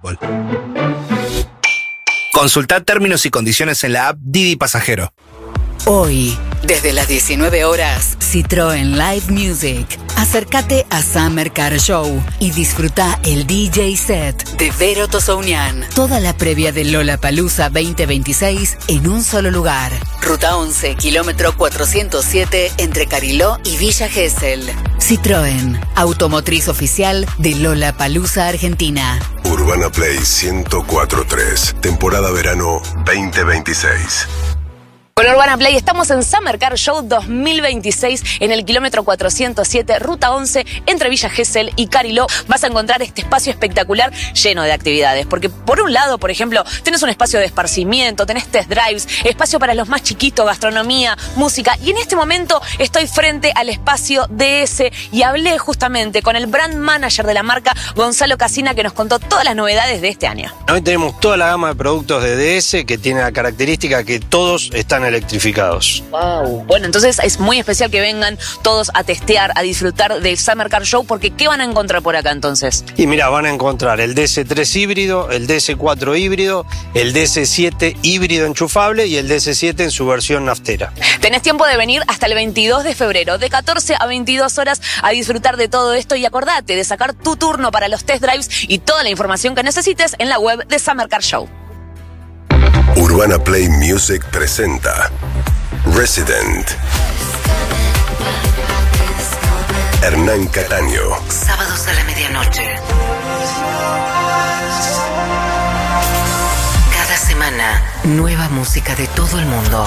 Consultad términos y condiciones en la app Didi Pasajero. Hoy, desde las 19 horas, Citroën Live Music. Acércate a Summer Car Show y disfruta el DJ set de Vero Tosounian. Toda la previa de Lollapalooza 2026 en un solo lugar. Ruta 11, kilómetro 407 entre Cariló y Villa Gesell. Citroën, automotriz oficial de Lollapalooza Argentina. Urbana Play 104.3, temporada verano 2026. Con Urbana Play estamos en Summer Car Show 2026 en el kilómetro 407, ruta 11, entre Villa Gesell y Cariló. Vas a encontrar este espacio espectacular lleno de actividades. Porque por un lado, por ejemplo, tenés un espacio de esparcimiento, tenés test drives, espacio para los más chiquitos, gastronomía, música. Y en este momento estoy frente al espacio DS y hablé justamente con el brand manager de la marca, Gonzalo Casina, que nos contó todas las novedades de este año. Hoy tenemos toda la gama de productos de DS que tiene la característica que todos están electrificados. Wow. Bueno, entonces es muy especial que vengan todos a testear, a disfrutar del Summer Car Show, porque ¿qué van a encontrar por acá entonces? Y mira, van a encontrar el DS3 híbrido, el DS4 híbrido, el DS7 híbrido enchufable y el DS7 en su versión naftera. Tenés tiempo de venir hasta el 22 de febrero, de 14 a 22 horas, a disfrutar de todo esto, y acordate de sacar tu turno para los test drives y toda la información que necesites en la web de Summer Car Show. Urbana Play Music presenta Resident. Hernán Cataño. Sábados a la medianoche. Cada semana, nueva música de todo el mundo.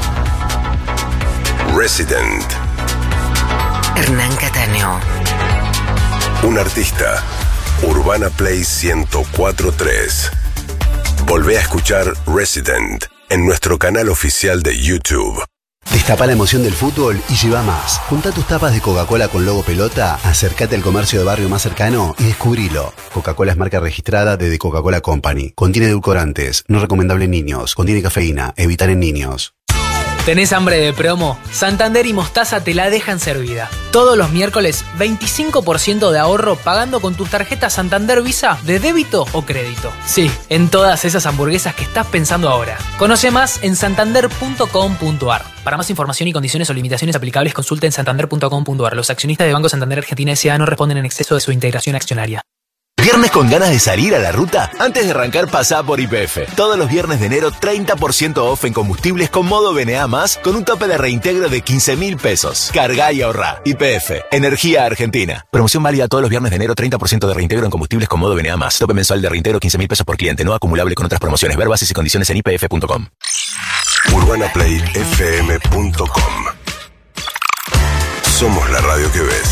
Resident. Hernán Cataño. Un artista. Urbana Play 104.3. Volvé a escuchar Resident en nuestro canal oficial de YouTube. Destapa la emoción del fútbol y lleva más. Junta tus tapas de Coca-Cola con logo pelota, acércate al comercio de barrio más cercano y descubrilo. Coca-Cola es marca registrada de The Coca-Cola Company. Contiene edulcorantes, no recomendable en niños. Contiene cafeína, evitar en niños. ¿Tenés hambre de promo? Santander y Mostaza te la dejan servida. Todos los miércoles, 25% de ahorro pagando con tus tarjetas Santander Visa de débito o crédito. Sí, en todas esas hamburguesas que estás pensando ahora. Conoce más en santander.com.ar. Para más información y condiciones o limitaciones aplicables, consulta en santander.com.ar. Los accionistas de Banco Santander Argentina S.A. no responden en exceso de su integración accionaria. ¿Viernes con ganas de salir a la ruta? Antes de arrancar, pasá por YPF. Todos los viernes de enero, 30% off en combustibles con modo BNA+, con un tope de reintegro de 15.000 pesos. Cargá y ahorrá. YPF. Energía Argentina. Promoción válida todos los viernes de enero, 30% de reintegro en combustibles con modo BNA+. Tope mensual de reintegro, 15.000 pesos por cliente. No acumulable con otras promociones. Ver bases y condiciones en ypf.com. UrbanaPlayFM.com. Somos la radio que ves.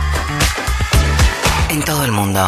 En todo el mundo.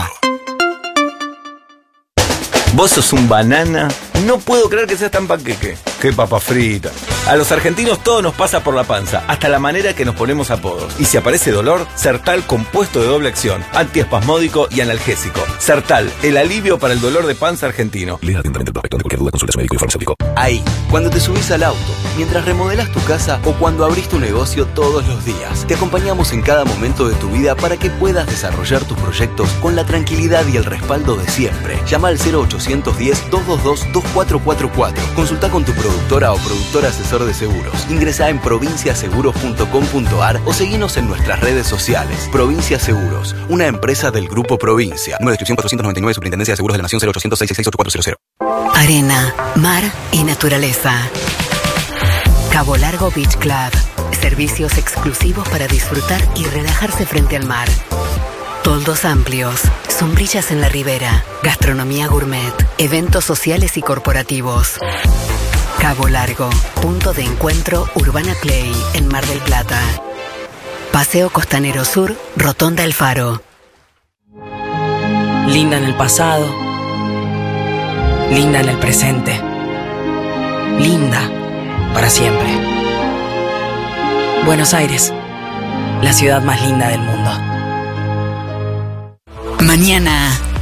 Vos sos un banana. No puedo creer que seas tan panqueque. Qué papa frita. A los argentinos todo nos pasa por la panza, hasta la manera que nos ponemos apodos. Y si aparece dolor, Sertal compuesto de doble acción, antiespasmódico y analgésico. Sertal, el alivio para el dolor de panza argentino. Lea atentamente el prospecto. Ante cualquier duda, consulta a su médico y farmacéutico. Ahí, cuando te subís al auto, mientras remodelás tu casa o cuando abrís tu negocio todos los días. Te acompañamos en cada momento de tu vida para que puedas desarrollar tus proyectos con la tranquilidad y el respaldo de siempre. Llama al 0810-222-2444. Consulta con tu productora o productor asesor de seguros. Ingresá en provinciaseguros.com.ar o seguinos en nuestras redes sociales. Provincia Seguros, una empresa del Grupo Provincia. Número de inscripción 499, Superintendencia de Seguros de la Nación, 0800-666-8400. Arena, mar y naturaleza. Cabo Largo Beach Club. Servicios exclusivos para disfrutar y relajarse frente al mar. Toldos amplios, sombrillas en la ribera, gastronomía gourmet, eventos sociales y corporativos. Cabo Largo, punto de encuentro Urbana Play en Mar del Plata. Paseo Costanero Sur, Rotonda El Faro. Linda en el pasado, linda en el presente, linda para siempre. Buenos Aires, la ciudad más linda del mundo. Mañana,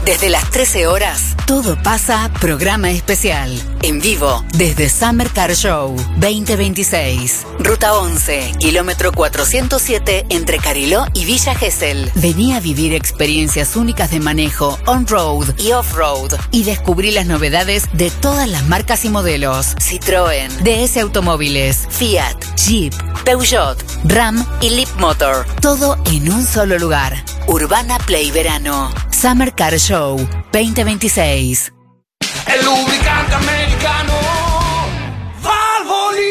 Desde las 13 horas, Todo Pasa, programa especial. En vivo, desde Summer Car Show 2026. Ruta 11, kilómetro 407, entre Cariló y Villa Gesell. Vení a vivir experiencias únicas de manejo on-road y off-road. Y descubrí las novedades de todas las marcas y modelos. Citroën, DS Automóviles, Fiat, Jeep, Peugeot, Ram y Leapmotor. Todo en un solo lugar. Urbana Play Verano. Summer Car Show 2026. El lubricante americano Valvoline.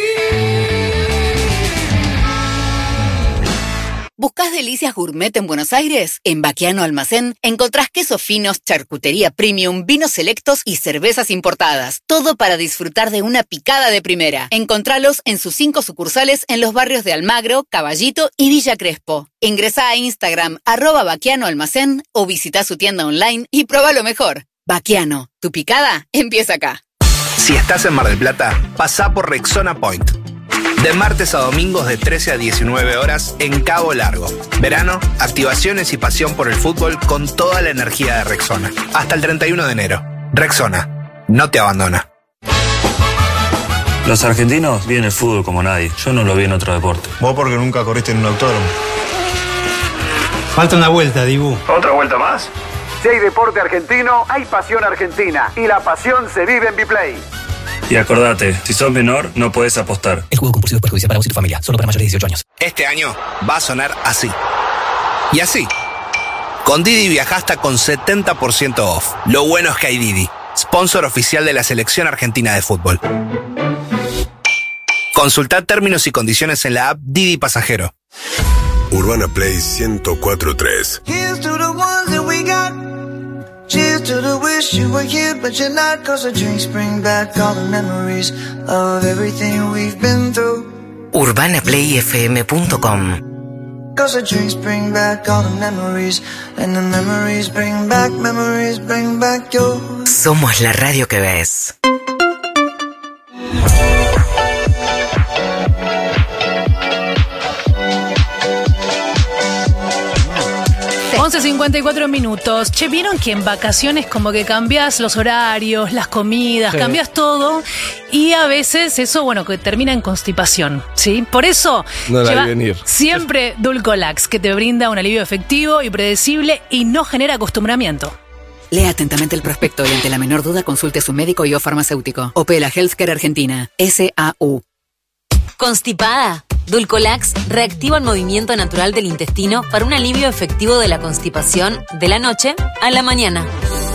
¿Buscás delicias gourmet en Buenos Aires? En Baquiano Almacén encontrás quesos finos, charcutería premium, vinos selectos y cervezas importadas. Todo para disfrutar de una picada de primera. Encontralos en sus 5 sucursales en los barrios de Almagro, Caballito y Villa Crespo. Ingresá a Instagram @Baquiano Almacén o visita su tienda online y prueba lo mejor. Baquiano, tu picada empieza acá. Si estás en Mar del Plata, pasá por Rexona Point. De martes a domingos de 13 a 19 horas en Cabo Largo. Verano, activaciones y pasión por el fútbol con toda la energía de Rexona. Hasta el 31 de enero. Rexona, no te abandona. Los argentinos viven el fútbol como nadie. Yo no lo vi en otro deporte. Vos porque nunca corriste en un autódromo. Falta una vuelta, Dibu. ¿Otra vuelta más? Si hay deporte argentino, hay pasión argentina. Y la pasión se vive en Biplay. Y acordate, si sos menor, no podés apostar. El juego compulsivo es perjudicial para vos y tu familia. Solo para mayores de 18 años. Este año va a sonar así. Y así. Con Didi viajá hasta con 70% off. Lo bueno es que hay Didi, sponsor oficial de la Selección Argentina de Fútbol. Consultá términos y condiciones en la app Didi Pasajero. Urbana Play 104.3. Here's to the ones that we got. Cheers to the wish you were here, but you're not. Cause the drinks bring back all the memories of everything we've been through. UrbanaPlayFM.com. Cause the drinks bring back all the memories, and the memories bring back you. Somos la radio que ves. Once 54 minutos. Che, ¿vieron que en vacaciones como que cambias los horarios, las comidas, Sí. cambias todo? Y a veces eso, bueno, que termina en constipación, ¿sí? Por eso No la lleva vi venir. siempre Dulcolax, que te brinda un alivio efectivo y predecible y no genera acostumbramiento. Lea atentamente el prospecto y ante la menor duda consulte a su médico y o farmacéutico. Opela Healthcare Argentina. SAU. ¿Constipada? Dulcolax reactiva el movimiento natural del intestino para un alivio efectivo de la constipación de la noche a la mañana.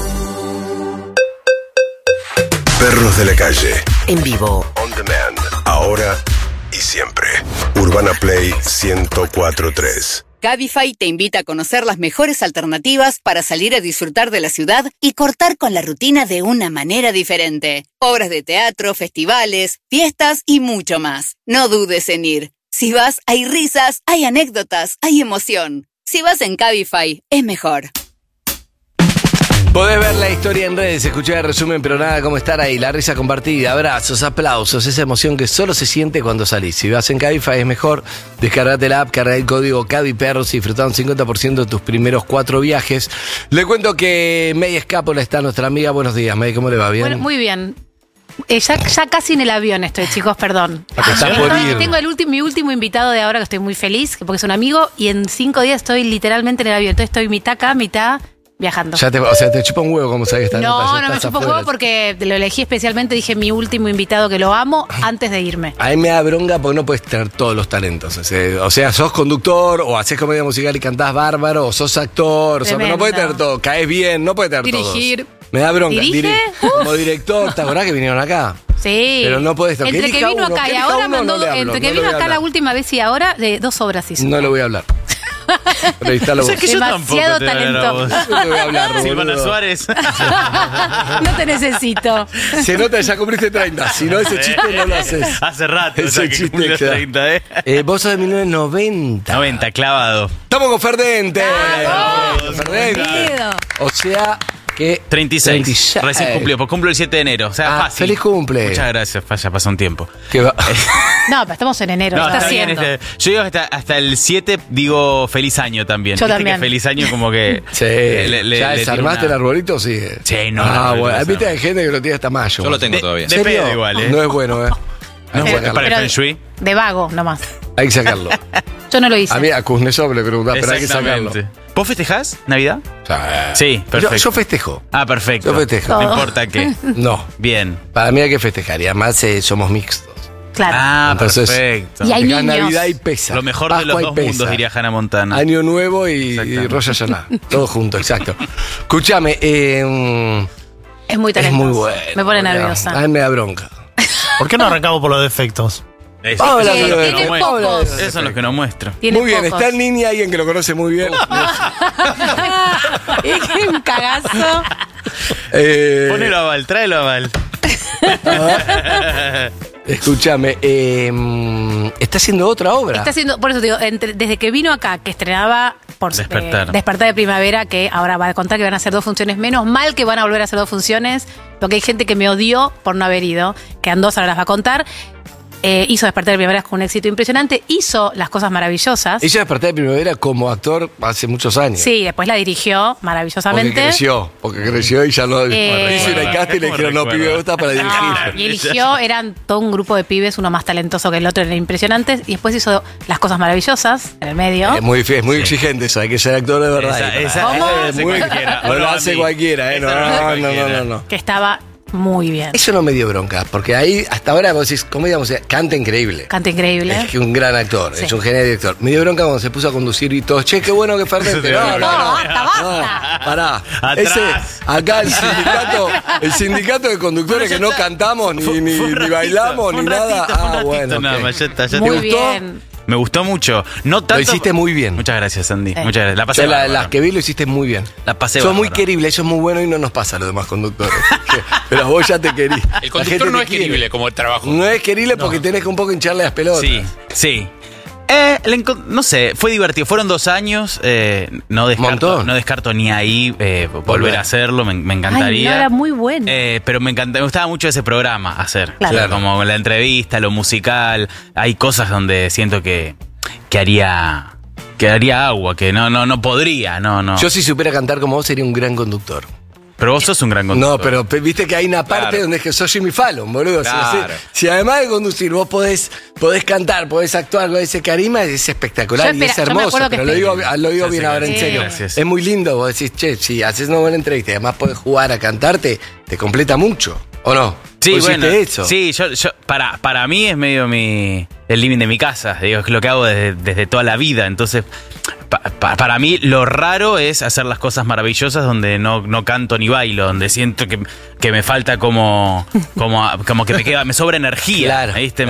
Perros de la calle. En vivo. On demand. Ahora y siempre. Urbana Play 104.3. Cabify te invita a conocer las mejores alternativas para salir a disfrutar de la ciudad y cortar con la rutina de una manera diferente. Obras de teatro, festivales, fiestas y mucho más. No dudes en ir. Si vas, hay risas, hay anécdotas, hay emoción. Si vas en Cabify, es mejor. Podés ver la historia en redes, escuchar el resumen, pero nada como estar ahí, la risa compartida, abrazos, aplausos, esa emoción que solo se siente cuando salís. Si vas en Cabify es mejor, descargate la app, carga el código CABIPERROS y disfrutá un 50% de tus primeros 4 viajes. Le cuento que May Escápola está nuestra amiga. Buenos días, May, ¿cómo le va? ¿Bien? Bueno, muy bien. Ya casi en el avión estoy, chicos, perdón. Está por ir. Tengo mi último invitado de ahora, que estoy muy feliz, porque es un amigo, y en 5 días estoy literalmente en el avión. Entonces estoy mitad acá, mitad viajando. Te chupa un huevo, como sabes que está. No me chupo huevo porque lo elegí especialmente, dije mi último invitado que lo amo antes de irme. A mí me da bronca porque no puedes tener todos los talentos. O sea, sos conductor, o haces comedia musical y cantás bárbaro, o sos actor, no puedes tener todo. Caes bien, no puedes tener Dirigir. todos. Me da bronca. ¿Dirige? Como director, ¿te acordás que vinieron acá? Sí. Pero no podés tener. Entre que vino acá y ahora mandó, entre que vino acá la última vez y ahora, de 2 obras hizo. No le voy a hablar. Entrevistalo vos. Que yo demasiado talentoso. No te voy a hablar, Silvana boludo. Suárez. No te necesito. Se nota que ya cumpliste 30. Si no, ese chiste no lo haces. Hace rato. Ese que chiste cumplió queda. 30, Vos sos de 1990. 90, clavado. Estamos con Ferdente. ¡Vamos! Ferdente. Bienvenido. O sea, ¿Qué? 36. Recién cumplió, pues cumplo el 7 de enero. O sea, fácil. Feliz cumple. Muchas gracias, ya pasó un tiempo. ¿Qué va? No, pero estamos en enero. No, ¿Qué está está bien, haciendo? yo digo hasta el 7 digo feliz año también. Yo Viste también. que feliz año como que... Sí. ¿Ya desarmaste el arbolito? Sí. Sí, no. Bueno. Viste, hay gente que lo tiene hasta mayo. Yo lo tengo todavía. De pedo igual, ¿eh? No es bueno, ¿eh? No es bueno para el Pero- Feng Shui. De vago, nomás. Hay que sacarlo. Yo no lo hice. A mí a Kuznetsov le preguntaba, pero hay que sacarlo. Exactamente. ¿Vos festejás Navidad? Sí, perfecto. Yo festejo. Ah, perfecto. Yo festejo. No importa qué. No. Bien. Para mí hay que festejar y además somos mixtos. Claro. Ah, Entonces, perfecto. Y hay festejar niños. Navidad y pesa. Lo mejor de los Pascua y dos pesa. mundos, diría Hannah Montana. Año Nuevo y Rosh Hashanah. Todo junto, exacto. Escúchame, Es muy es talentoso. muy bueno. Me pone boludo. nerviosa. A mí me da bronca. ¿Por qué no arrancamos por los defectos? Eso, Vamos a eso hablar es lo de que tiene no muestro. pocos. Eso es lo que no muestro. Tiene Muy bien, pocos. está el Nini, alguien que lo conoce muy bien. Es que un cagazo. Ponelo a Val, tráelo a Val. Escúchame, está haciendo otra obra. Está haciendo, por eso te digo, desde que vino acá, que estrenaba por Despertar. Despertar de Primavera, que ahora va a contar que van a hacer 2 funciones. Menos mal que van a volver a hacer 2 funciones, porque hay gente que me odió por no haber ido. Quedan 2, ahora las va a contar. Hizo Despertar de Primavera con un éxito impresionante. Hizo Las Cosas Maravillosas. Ella despertó de Primavera como actor hace muchos años. Sí, después la dirigió maravillosamente. Porque creció y ya no hizo Eh, una cast y le dijeron, no, pibe, vos estás para dirigir. Y eligió, eran todo un grupo de pibes, uno más talentoso que el otro, eran impresionantes. Y después hizo Las Cosas Maravillosas en el medio. Es muy exigente eso, hay que ser actor de verdad. ¿Cómo? Es muy- no lo hace cualquiera, no. Que estaba muy bien. Eso no me dio bronca, porque ahí hasta ahora vos decís, como digamos, canta increíble. Canta increíble. Es que un gran actor, Sí. es un genio director. Me dio bronca cuando se puso a conducir y todos, che, qué bueno que Fernández. No, basta. Pará. Atrás. Ese, acá el sindicato de conductores que no cantamos, ni bailamos, ni nada. Bueno. Nada ok. más, ya está, ya Muy te gustó. bien. Me gustó mucho. No tanto. Lo hiciste muy bien. Muchas gracias, Sandy. Muchas gracias. La pasé Yo bárbaro. las que vi lo hiciste muy bien. La pasé Sos muy bárbaro. querible, eso es muy bueno y no nos pasa a los demás conductores. Pero vos ya te querís. El conductor no es querible como el trabajo. No es querible porque tenés que un poco hincharle las pelotas. Sí. No sé, fue divertido. Fueron 2 años. No descarto ni ahí volver a hacerlo. Me Ay, no, encantaría. era muy bueno. Pero me gustaba mucho ese programa hacer. Claro. Como la entrevista, lo musical. Hay cosas donde siento que haría agua, que no podría. No. Yo si supiera cantar como vos sería un gran conductor. Pero vos sos un gran conductor. No, pero viste que hay una parte Claro. donde es que sos Jimmy Fallon, boludo. Claro. Si además de conducir vos podés cantar, podés actuar con ese carisma, es espectacular y es yo me hermoso. acuerdo que Pero lo digo bien ahora en serio. Gracias. Es muy lindo, vos decís, che, si haces una buena entrevista y además podés jugar a cantarte, te completa mucho, ¿o no? Sí, ¿Vos bueno. hiciste eso? Sí, yo para mí es medio el living de mi casa. Digo, es lo que hago desde toda la vida. Entonces, para mí lo raro es hacer las cosas maravillosas donde no canto ni bailo, donde siento que me falta como que me sobra energía. Claro, ¿viste?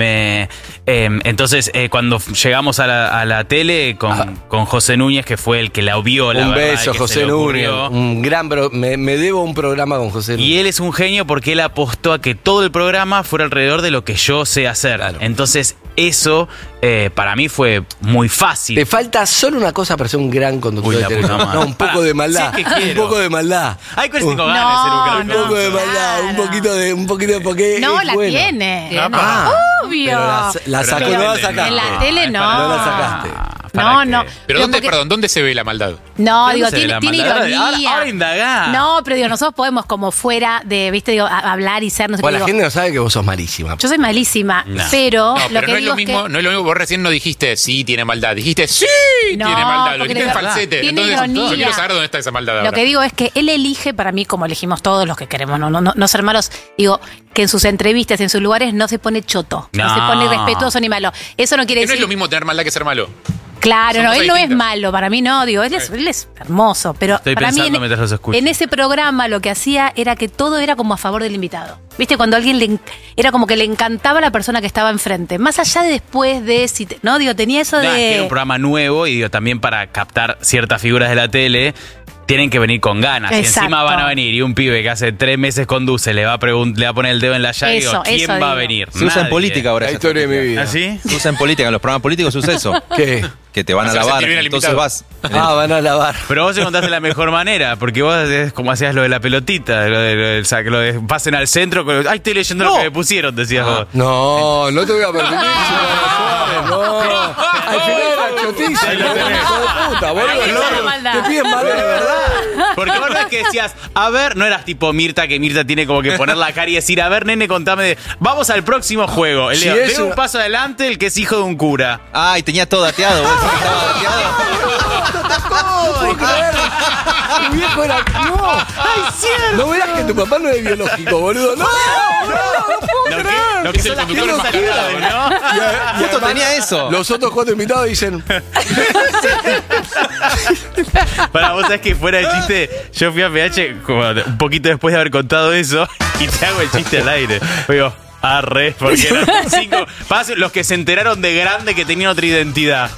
Entonces, cuando llegamos a la tele con José Núñez, que fue el que la vio, la Un verdad, beso, que se José le Núñez. ocurrió. Un gran me debo un programa con José Núñez. Y él es un genio porque él apostó a que todo el programa fuera alrededor de lo que yo sé hacer. Entonces, eso para mí fue muy fácil. Te falta solo una cosa para ser un gran conductor Uy, de la televisión. puta madre. No, un poco de maldad. Sí, que Un quiero. poco de maldad. Hay cosas que tengo ganas de ser un gran Un poco de maldad, un poquito de porque No, es la bueno. tiene. Ah, Obvio. pero la sacó, Pero no la sacaste. en la tele no. No la sacaste. No. Pero ¿dónde se ve la maldad? No, ¿Dónde digo, se ve la tiene maldad? ironía. Ahora indagá. No, pero digo, nosotros podemos como fuera de, viste, digo, hablar y ser, no sé Bueno, qué. la Digo, gente no sabe que vos sos malísima. yo soy malísima, No. pero No, lo pero que no es digo lo mismo, que no es lo mismo. Vos recién no dijiste sí tiene maldad, dijiste sí No, tiene maldad, lo porque dijiste en le- falsete. tiene Entonces, ironía. yo quiero saber dónde está esa maldad lo ahora. que digo es que él elige, para mí, como elegimos todos los que queremos no ser malos, digo, que en sus entrevistas, en sus lugares, no se pone choto, no No. se pone respetuoso ni malo. Eso no quiere Que no es decir... lo mismo tener maldad que ser malo. Claro, Son no, cosas él no es distintas. malo, para mí no, digo, él es hermoso, pero Estoy para mí pensando mientras los escucho. en ese programa lo que hacía era que todo era como a favor del invitado. ¿Viste? Cuando a alguien era como que le encantaba la persona que estaba enfrente, más allá de después de no, digo, tenía eso No, es que era un de programa nuevo y digo, también para captar ciertas figuras de la tele. tienen que venir con ganas. Si Exacto. encima van a venir y un pibe que hace 3 meses conduce le va a poner el dedo en la llaga y digo, ¿quién va a venir? Se usa en política ahora. La esa historia de mi vida. ¿Ah, sí? Se usa en política, en los programas políticos se usa eso. ¿Qué? Que te van a Hacer lavar, sentir bien al entonces invitado. vas. Van a lavar. Pero vos te contaste la mejor manera, porque vos es como hacías lo de la pelotita, lo de pasen al centro, ay, estoy leyendo lo que me pusieron, decías vos. No, no te voy a permitir. No, al final era chotísimo. Hijo de puta, boludo. Te piden maldad de verdad. Porque vos no es que decías, a ver, no eras tipo Mirta, que Mirta tiene como que poner la cara y decir, a ver, nene, contame, vamos al próximo juego. El Si Leo, es de un una- paso adelante, el que es hijo de un cura. Ah, y tenía todo dateado. ¿Vos decís que estaba dateado? No puedo creer. Tu viejo era. No. ¡Ay, cierto! No verás que tu papá no es biológico, boludo. No puedo creer. Lo que son las conductor cosas enmascarado, claves, ¿no? Justo tenía eso. Los otros 4 invitados dicen. Para vos sabés que fuera de chiste, yo fui a PH como un poquito después de haber contado eso y te hago el chiste al aire. Digo, arre, porque eran 5. Los que se enteraron de grande que tenían otra identidad.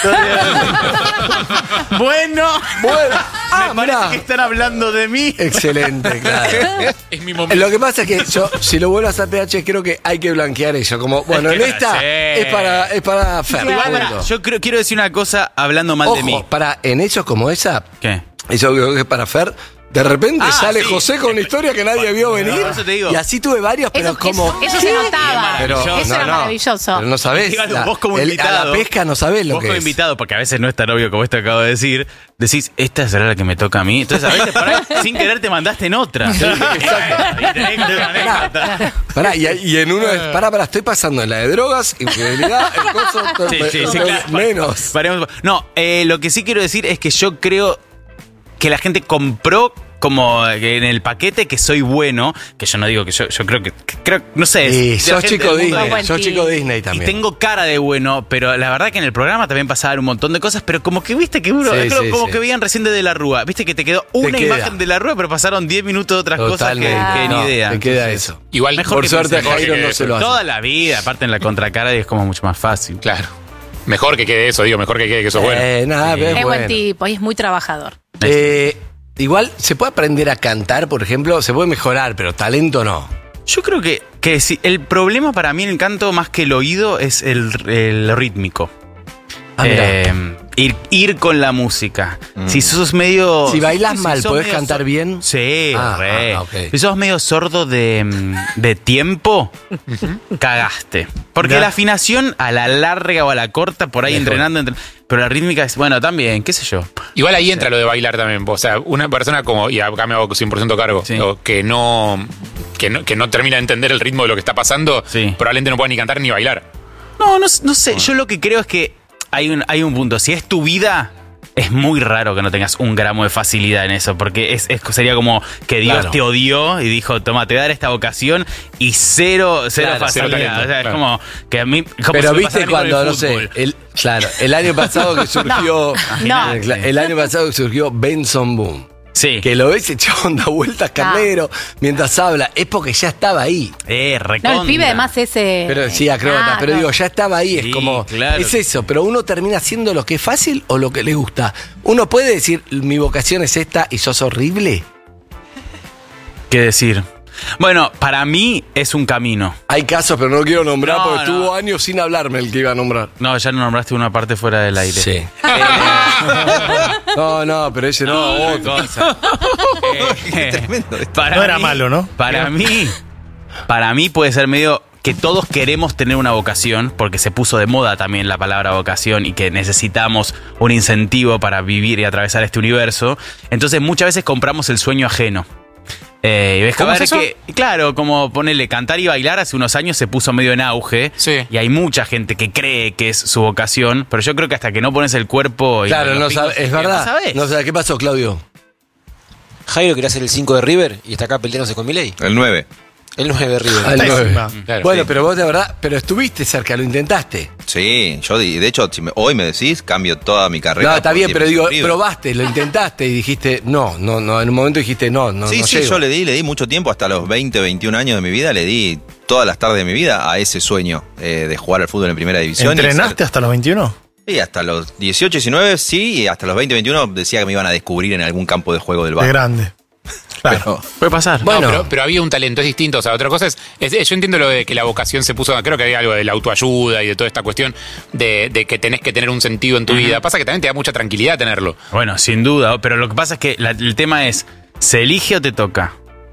Bueno, me parece mirá. que están hablando de mí. Excelente, claro. Es mi momento. Lo que pasa es que yo, si lo vuelvo a hacer PH, creo que hay que blanquear eso. Como, bueno, Es que en esta sí. es para Fer. Igual, punto. pará, yo quiero decir una cosa hablando mal de mí. Ojo, en eso como esa, ¿Qué? eso creo que es para Fer. De repente Ah, sale sí. José con una historia que nadie vio venir. Por eso te digo. Y así tuve varios, pero como. Eso se notaba. Pero, Eso era maravilloso. Pero no sabés. Dígalo, vos como invitado. A la pesca no sabés lo Vos que como es. invitado, porque a veces no es tan obvio como esto acabo de decir, decís, esta será la que me toca a mí. Entonces a veces sin querer te mandaste en otra. exacto. Y tenés que tener una anécdota. Pará, y en uno es, pará, estoy pasando en la de drogas, infidelidad, el coso, Sí, claro. menos. Paremos. No, lo que sí quiero decir es que yo creo que la gente compró como en el paquete que soy bueno, que yo no digo que yo creo que no sé. Y de la sos gente chico del mundo. Disney, sos chico Disney Y también. tengo cara de bueno, pero la verdad que en el programa también pasaban un montón de cosas, pero como que viste que uno, Sí, es como sí. que veían recién de la Rúa, viste que te quedó una queda. imagen de la Rúa, pero pasaron 10 minutos de otras Totalmente. cosas que No, ni idea. te queda Entonces, eso. Igual, mejor por que suerte a pensé. Jairo no se lo hace. Toda la vida, aparte en la contracara es como mucho más fácil. Claro. Mejor que quede eso, mejor que quede que eso es bueno. Nada, Sí. pero Es bueno. buen tipo y es muy trabajador. Igual, ¿se puede aprender a cantar, por ejemplo? Se puede mejorar, pero talento no. Yo creo que sí, el problema para mí en el canto, más que el oído, es el rítmico. Ah, mirá. Ir con la música. Si sos medio... Si bailás si mal, sos ¿podés medio cantar bien? Sí, re. ok. Si sos medio sordo de tiempo, cagaste. Porque Ya. la afinación a la larga o a la corta, por ahí Mejor. entrenando, pero la rítmica es, bueno, también, qué sé yo. Igual ahí entra lo de bailar también. O sea, una persona como, y acá me hago 100% cargo, Sí. o que no termina de entender el ritmo de lo que está pasando, Sí. probablemente no pueda ni cantar ni bailar. No sé. Yo lo que creo es que hay un punto. Si es tu vida, es muy raro que no tengas un gramo de facilidad en eso. Porque sería como que Dios Claro. te odió y dijo, toma, te voy a dar esta vocación y cero Claro, facilidad. cero talento, O sea, claro. es como que a mí. Como Pero si me viste pasara a mí con el cuando, no sé, fútbol. el año pasado que surgió. No. El año pasado que surgió Benson Boom. Sí. Que lo ves echado da vueltas carnero mientras habla. Es porque ya estaba ahí. Recontra. No, el pibe además ese. Pero sí, acróbata, pero digo, ya estaba ahí, Sí, es como, claro. es eso, pero uno termina haciendo lo que es fácil o lo que le gusta. Uno puede decir, mi vocación es esta y sos horrible. ¿Qué decir? Bueno, para mí es un camino. Hay casos, pero no quiero nombrar No, porque no. estuvo años sin hablarme el que iba a nombrar. No, ya no nombraste una parte fuera del aire. Sí. No, pero ese no, otro. Cosa. Tremendo esto. No era malo, ¿no? Para mí puede ser medio que todos queremos tener una vocación, porque se puso de moda también la palabra vocación y que necesitamos un incentivo para vivir y atravesar este universo. Entonces muchas veces compramos el sueño ajeno. Y ves que, ¿Cómo a ver es eso? claro, como ponerle cantar y bailar hace unos años se puso medio en auge. Sí. Y hay mucha gente que cree que es su vocación, pero yo creo que hasta que no pones el cuerpo y Claro, los no picos, sabe, es verdad. No sabés. No sabes, ¿qué pasó, Claudio? Jairo quería hacer el 5 de River y está acá peleándose con Milei. El 9. El 9 de River. Al nueve. Pésima. Claro, Bueno, sí. pero vos de verdad, pero estuviste cerca, lo intentaste. Sí, yo de hecho, si hoy me decís, cambio toda mi carrera. No, está por bien, pero digo, River. probaste, lo intentaste y dijiste, no, en un momento dijiste, no Sí, llego. yo le di mucho tiempo, hasta los 20, 21 años de mi vida, le di todas las tardes de mi vida a ese sueño de jugar al fútbol en primera división. ¿Entrenaste hasta los 21? Y hasta los 18, 19 sí, y hasta los 20, 21 decía que me iban a descubrir en algún campo de juego del barrio. De grande. Claro. Puede pasar. Bueno, no, pero había un talento, es distinto. O sea, otra cosa es, yo entiendo lo de que la vocación se puso, creo que había algo de la autoayuda y de toda esta cuestión de que tenés que tener un sentido en tu vida. Pasa que también te da mucha tranquilidad tenerlo. Bueno, sin duda, pero lo que pasa es que el tema es, ¿se elige o te toca?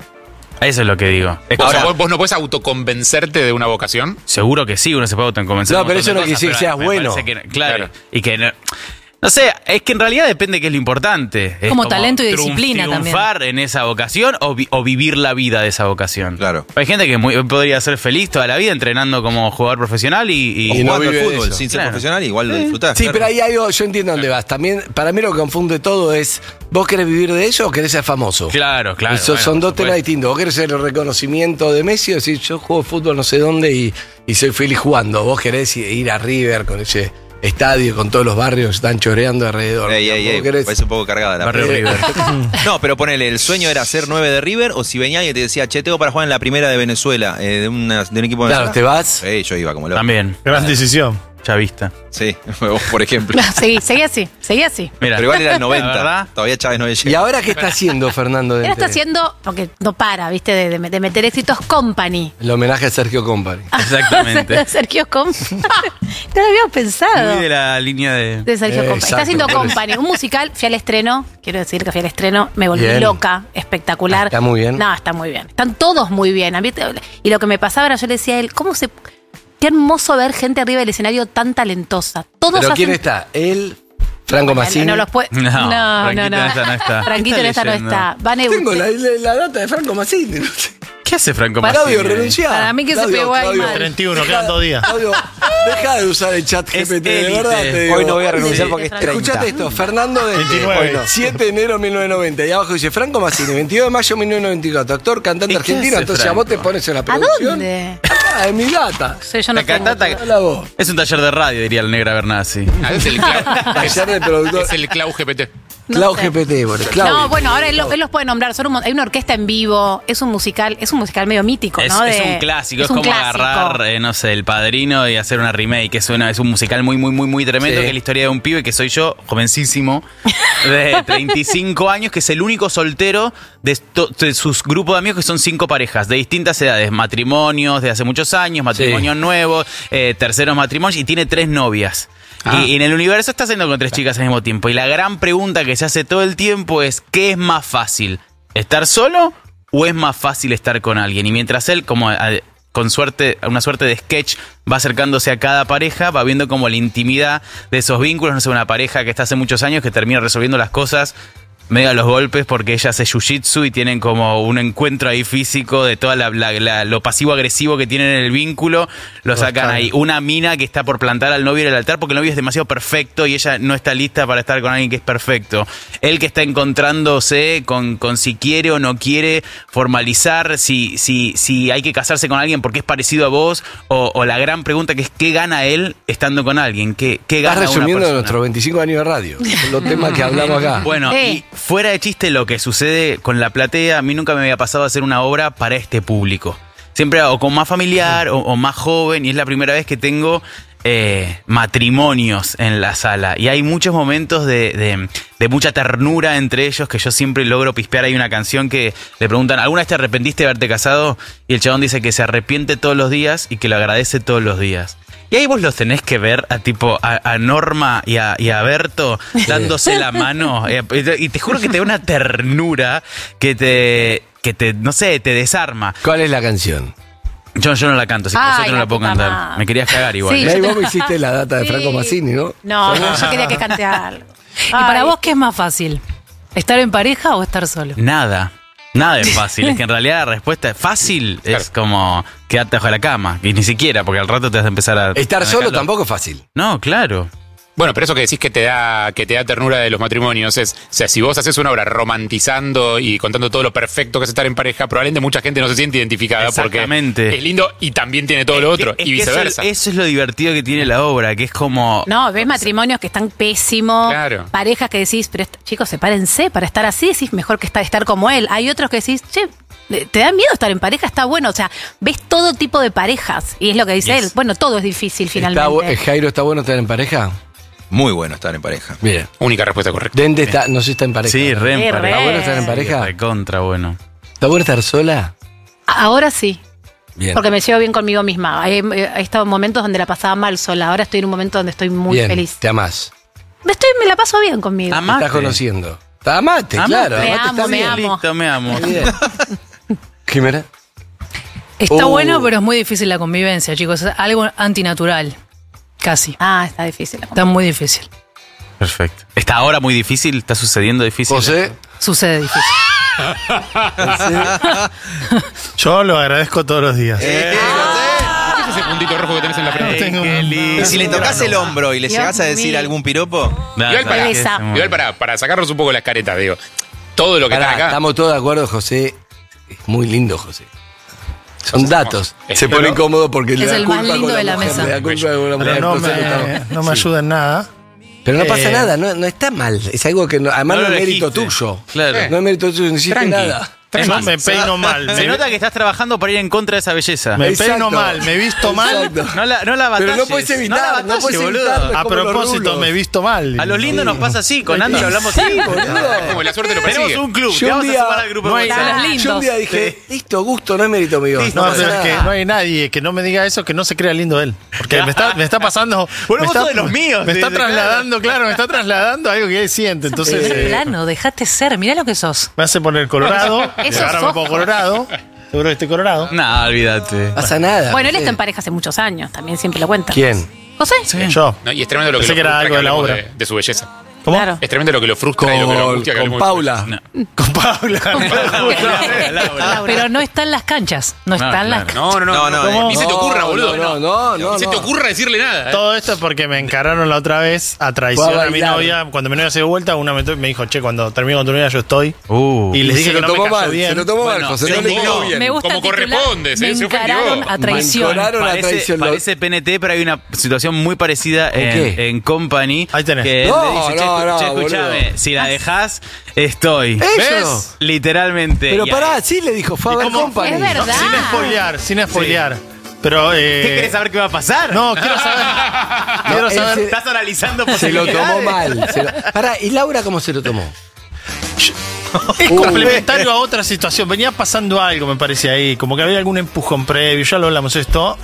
Eso es lo que digo. O sea, ¿vos no podés autoconvencerte de una vocación? Seguro que sí, uno se puede autoconvencer. No, pero eso no quiere decir que seas bueno. Claro, y que no sé, es que en realidad depende qué es lo importante. Es como talento y disciplina también. Triunfar en esa vocación o vivir la vida de esa vocación. Claro. Hay gente que podría ser feliz toda la vida entrenando como jugador profesional y jugando al fútbol sin ser profesional, igual lo disfrutás. Sí, claro. pero hay algo, yo entiendo dónde vas. También, para mí lo que confunde todo es, ¿vos querés vivir de eso o querés ser famoso? Claro. Eso son dos temas distintos. Vos querés el reconocimiento de Messi o decir, yo juego fútbol no sé dónde y soy feliz jugando. Vos querés ir a River con ese estadio, con todos los barrios que están choreando alrededor. Parece un poco cargada la barrio River. No, pero ponele, el sueño era ser 9 de River, o si venía y te decía, che, tengo para jugar en la primera de Venezuela, de un equipo de Venezuela. Claro, ¿te vas? Yo iba como loco. También. Gran decisión. Chavista. Sí, por ejemplo. Sí, seguí así. Mira, pero igual era el 90, todavía Chávez no había llegado. ¿Y ahora qué está haciendo Fernando? Él está haciendo, porque no para, ¿viste? De meter éxitos Company. El homenaje a Sergio Company. Exactamente. Sergio Company. No lo habíamos pensado. Muy de la línea de Sergio Company. Está haciendo Company, un musical. Fui al estreno, quiero decir que fui al estreno, me volví loca, espectacular. Está muy bien. No, está muy bien. Están todos muy bien. Y lo que me pasaba era, yo le decía a él, qué hermoso ver gente arriba del escenario tan talentosa. Todos ¿Pero quién hacen... está? ¿Él? ¿Franco Massini? No los puede... No. Franquito en esta no está. Franquito en esta no está. Tengo la data de Franco Massini. No sé. ¿Qué hace Franco Massini? Claudio, renunciá. Para mí que se pegó ahí mal. 31, quedan 2 días. Claudio, deja de usar el chat GPT, de verdad te digo. Hoy no voy a renunciar porque es 30. Escuchate esto, Fernando de 7 de enero de 1990. Y abajo dice Franco Massini, 22 de mayo de 1994. Actor, cantante argentino. Entonces a vos te pones en la producción. ¿A dónde? Acá, en mi data. Sí, yo no tengo. Es un taller de radio, diría el Negra Bernasi. Es el taller de productor. Es el Clau GPT. Clau GPT, bueno. No, bueno, ahora él los puede nombrar. Hay una orquesta en vivo, es un musical medio mítico, ¿no? Es un clásico, es como agarrar, no sé, El Padrino y hacer una remake. Es un musical muy tremendo, que es la historia de un pibe que soy yo, jovencísimo, de 35 años, que es el único soltero de sus grupos de amigos, que son 5 parejas de distintas edades, matrimonios de hace muchos años, matrimonios nuevos, terceros matrimonios, y tiene 3 novias. Y en el universo está haciendo con 3 chicas al mismo tiempo. Y la gran pregunta que se hace todo el tiempo es, ¿qué es más fácil? ¿Estar solo o es más fácil estar con alguien? Y mientras él, como con una suerte de sketch, va acercándose a cada pareja, va viendo como la intimidad de esos vínculos. No sé, una pareja que está hace muchos años que termina resolviendo las cosas medio a los golpes porque ella hace jiu-jitsu y tienen como un encuentro ahí físico de toda lo pasivo-agresivo que tienen en el vínculo. Lo sacan ahí. Una mina que está por plantar al novio en el altar porque el novio es demasiado perfecto y ella no está lista para estar con alguien que es perfecto. Él que está encontrándose con si quiere o no quiere formalizar, si hay que casarse con alguien porque es parecido a vos, o la gran pregunta que es ¿qué gana él estando con alguien? ¿Qué gana una persona? Estás resumiendo nuestros 25 años de radio, los temas que hablamos acá. Bueno, y fuera de chiste, lo que sucede con La Platea, a mí nunca me había pasado a hacer una obra para este público. Siempre o con más familiar o más joven, y es la primera vez que tengo matrimonios en la sala. Y hay muchos momentos de mucha ternura entre ellos que yo siempre logro pispear. Hay una canción que le preguntan, ¿alguna vez te arrepentiste de haberte casado? Y el chabón dice que se arrepiente todos los días y que lo agradece todos los días. Y ahí vos los tenés que ver a Norma y a Berto dándose la mano. Y te juro que te da una ternura que te no sé, te desarma. ¿Cuál es la canción? Yo no la canto, así que vosotros no la puedo cantar. Madre. Me querías cagar igual. Sí, Ahí vos me hiciste la data de Franco Massini, ¿no? No, yo quería que cante algo. ¿Y para vos qué es más fácil? ¿Estar en pareja o estar solo? Nada es fácil. Es que en realidad la respuesta es fácil. Claro. Es como quedarte bajo la cama. Y ni siquiera, porque al rato te vas a empezar a... Estar solo tampoco es fácil. No, claro. Bueno, pero eso que decís que te da ternura de los matrimonios es, o sea, si vos haces una obra romantizando y contando todo lo perfecto que es estar en pareja, probablemente mucha gente no se siente identificada porque es lindo y también tiene todo lo otro, y viceversa. Eso es lo divertido que tiene la obra, que es como... No, ves matrimonios que están pésimos, claro. Parejas que decís, pero chicos, sepárense, para estar así decís mejor que estar como él. Hay otros que decís, che, ¿te da miedo estar en pareja? Está bueno, o sea, ves todo tipo de parejas, y es lo que dice él. Bueno, todo es difícil finalmente. Jairo, ¿está bueno estar en pareja? Muy bueno estar en pareja. Bien. Única respuesta correcta. Dente está, no sé si está en pareja. Sí, re en pareja. ¿Está bueno estar en pareja? Recontra bueno. ¿Está bueno estar sola? Ahora sí. Bien. Porque me llevo bien conmigo misma. He estado en momentos donde la pasaba mal sola. Ahora estoy en un momento donde estoy muy Bien, feliz. te amás. Me la paso bien conmigo. Te estás conociendo. Amate, claro. Me amate amo, está me bien. amo. Listo, me amo. Está bien. Jimena. Está bueno, pero es muy difícil la convivencia, chicos. Es algo antinatural. Casi. Está difícil. Está muy difícil. Perfecto. ¿Está ahora muy difícil? ¿Está sucediendo difícil? José. Sucede difícil. Yo lo agradezco todos los días. ¿Qué es ese puntito rojo que tenés en la frente? Y si le tocas el hombro y le Dios llegás a decir mío. algún piropo. Igual para sacarnos un poco las caretas, digo. Todo lo que está acá. Estamos todos de acuerdo, José. Es muy lindo, José. Son datos. Se pone incómodo porque le Es da el culpa más lindo con la de la mujer, mesa. le da culpa con la mujer. Pero Entonces no me ayuda en nada. Pero no pasa nada, no está mal. Es algo que además no es mérito tuyo. Claro. No es mérito tuyo, no hiciste nada. Yo me peino mal. Se nota que estás trabajando para ir en contra de esa belleza. Me peino mal, me visto mal. No la batalles. Pero no puedes evitar, no puedes boludo. A propósito, me visto mal. A los lindos nos pasa así, con Andy lo hablamos así. Como la suerte lo persigue. Tenemos un club, Yo te un vamos día- a sumar al grupo no de hay- WhatsApp. Yo un día dije, listo, gusto, no es mérito mío. No, pasa pero es que nada. no hay nadie que no me diga eso, que no se crea lindo él. Porque me está pasando. Bueno, me vos sos de los míos, Me está de- trasladando, claro, me está trasladando a algo que él siente. Entonces Primer plano, dejate ser. Mirá lo que sos. me hace poner colorado. Eso Ahora me sos. pongo colorado. Seguro que estoy colorado. No, olvídate. Pasa nada. Bueno, él José. está en pareja hace muchos años. También siempre lo cuenta. ¿Quién? ¿José? Yo. No, y es tremendo lo que Pensé lo que era frustra algo que de la hablemos obra. de su belleza. ¿Cómo? Claro. Es tremendo lo que lo frustra y lo que lo angustia que Con hablemos de su belleza. Paula. Con Paula. Pero no está en las canchas. No está en las canchas. No, ni se te ocurra, boludo. No, Ni se te ocurra decirle nada. Todo esto es porque me encararon la otra vez a traición Fue a a mi bailar. novia. Cuando mi novia se dio vuelta, una me dijo, che, cuando termino con tu novia yo estoy. Y les dije se que lo no me tomó cayó mal, bien. se lo tomó mal, Bueno, José. se No le indignó. quedó bien. Me gusta Como titular, corresponde, me se encararon ofendió. a traición. Encararon a Parece, traición. parece PNT, pero hay una situación muy parecida qué? en Company. Ahí tenés. Que él No, le dice, che, no, che, escuchame, boludo. si la dejás, estoy. Eso. Literalmente. Pero Y pará, sí le dijo, fue a ver ¿Cómo? Company. Es verdad. Sin spoilear. Pero, ¿Qué querés saber qué va a pasar? No, quiero saber. quiero él saber. se- Estás analizando Se lo posibilidades. tomó mal. Pará, ¿y Laura cómo se lo tomó? Es complementario a otra situación. Venía pasando algo, me parece ahí. Como que había algún empujón previo. Ya lo hablamos esto.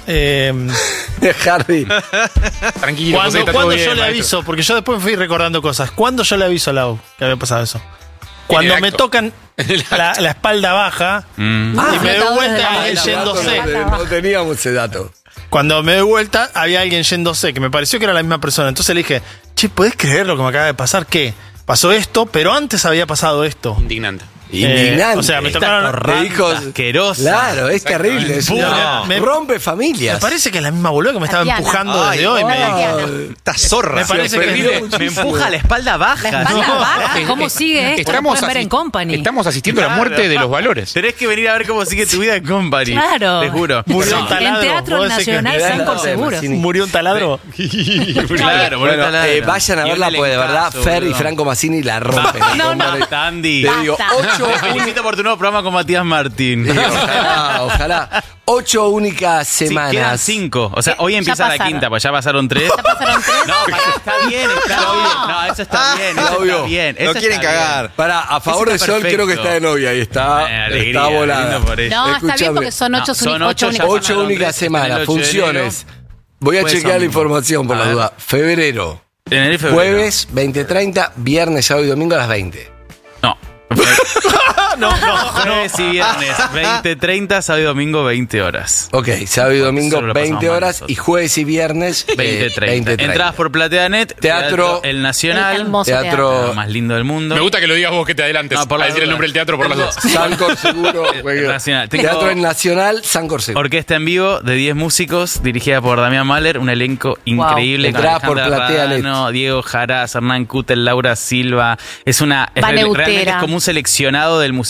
Hardy. Tranquilo, José, está todo ¿Cuándo bien, yo le maestro. aviso? Porque yo después me fui recordando cosas. ¿Cuándo yo le aviso a Lau que había pasado eso? Cuando el me acto. tocan la espalda baja y me doy vuelta él yéndose. No teníamos ese dato. Cuando me doy vuelta, había alguien yéndose, que me pareció que era la misma persona. Entonces le dije, che, ¿podés creer lo que me acaba de pasar? ¿Qué? Pasó esto, pero antes había pasado esto. Indignante. Indignante. O sea, me Esta tocaron. torranta Le dijo- asquerosa. Claro, es terrible. Es una- Me- rompe Me familias. parece que es la misma boluda que me estaba Tatiana. empujando desde hoy. Esta zorra. Me parece que Me empuja la espalda baja. La espalda No. baja. ¿Cómo sigue esto? Estamos Pueden ver en Company. Estamos asistiendo a la muerte de los valores. Tenés que venir a ver cómo sigue tu vida en Company. Claro. Te juro. Murió un En taladro. Teatro ¿Vos decís que- Nacional me da Sancor nada, Seguros. Mazzini. ¿Murió un taladro? Claro, Bueno, taladro. vayan a Y verla un porque de verdad elencazo, Fer y boludo. Franco Mazzini la rompen. Basta, Andy. Te digo, Basta. 8 Te felicito por tu nuevo programa con Matías Martín. Ojalá. 8 únicas Sí, semanas. quedan 5. O sea, hoy Ya empieza la pasaron. quinta, pues ya pasaron 3. ¿Ya pasaron tres? No, está bien, está bien. No, eso está bien, eso Obvio. está bien. No eso quieren está cagar. bien. Para, a favor de Eso Sol, está creo que perfecto. está de novia y está, Alegría, está volada. lindo por eso. No, está bien Escúchame. porque son ocho, No, son ocho ocho, únicas ya semanas. 8 únicas Está el semanas, 8 de funciones. Voy a Jueves, chequear la domingo. información por A la ver. duda. Febrero. En el febrero. Jueves 20:30, viernes, sábado y domingo a las 20. No. No. Jueves y viernes, 20:30, sábado y domingo, 20 horas. Ok, sábado y domingo, Solo lo pasamos 20 mal horas. nosotros. Y jueves y viernes, 20:30. Entradas por PlateaNet, Teatro El Nacional, El hermoso Teatro- lo más lindo del mundo. Me gusta que lo digas vos que te adelantes No, por a la decir el duda. nombre del teatro por las Tengo- dos. Sancor Seguro. Nacional. Tengo- Teatro en Nacional, Sancor Seguro. Orquesta en vivo de 10 músicos, dirigida por Damián Mahler, un elenco increíble. con Entradas por Alejandra PlateaNet. Radano, Diego Jaraz, Hernán Cutel, Laura Silva. Es una Vane realmente Butera. es como un seleccionado del musical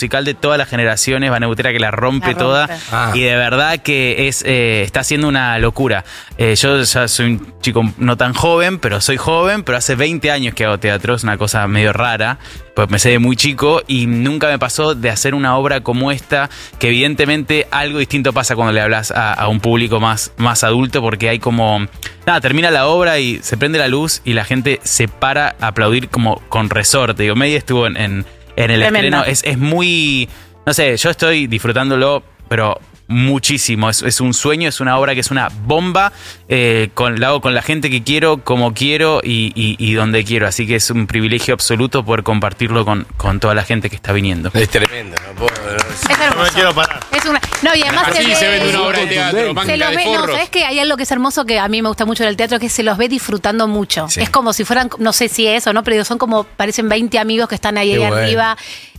musical de todas las generaciones, Banebutera que la rompe toda, y de verdad que está haciendo una locura. Yo ya soy un chico no tan joven, pero soy joven, pero hace 20 años que hago teatro, es una cosa medio rara, pues me sé de muy chico y nunca me pasó de hacer una obra como esta, que evidentemente algo distinto pasa cuando le hablas a un público más adulto, porque hay como... Nada, termina la obra y se prende la luz y la gente se para a aplaudir como con resorte. Digo, Medi estuvo en el estreno, es muy... No sé, yo estoy disfrutándolo, pero... muchísimo, es un sueño, es una obra que es una bomba, la hago con la gente que quiero, como quiero y donde quiero, así que es un privilegio absoluto poder compartirlo con toda la gente que está viniendo. Es tremendo, no puedo... No me quiero parar. No, y además se ve una obra de teatro, se los ve, no, ¿sabes qué? Hay algo que es hermoso que a mí me gusta mucho del teatro, que se los ve disfrutando mucho. Sí. Es como si fueran, no sé si es o no, pero son como, parecen 20 amigos que están ahí arriba,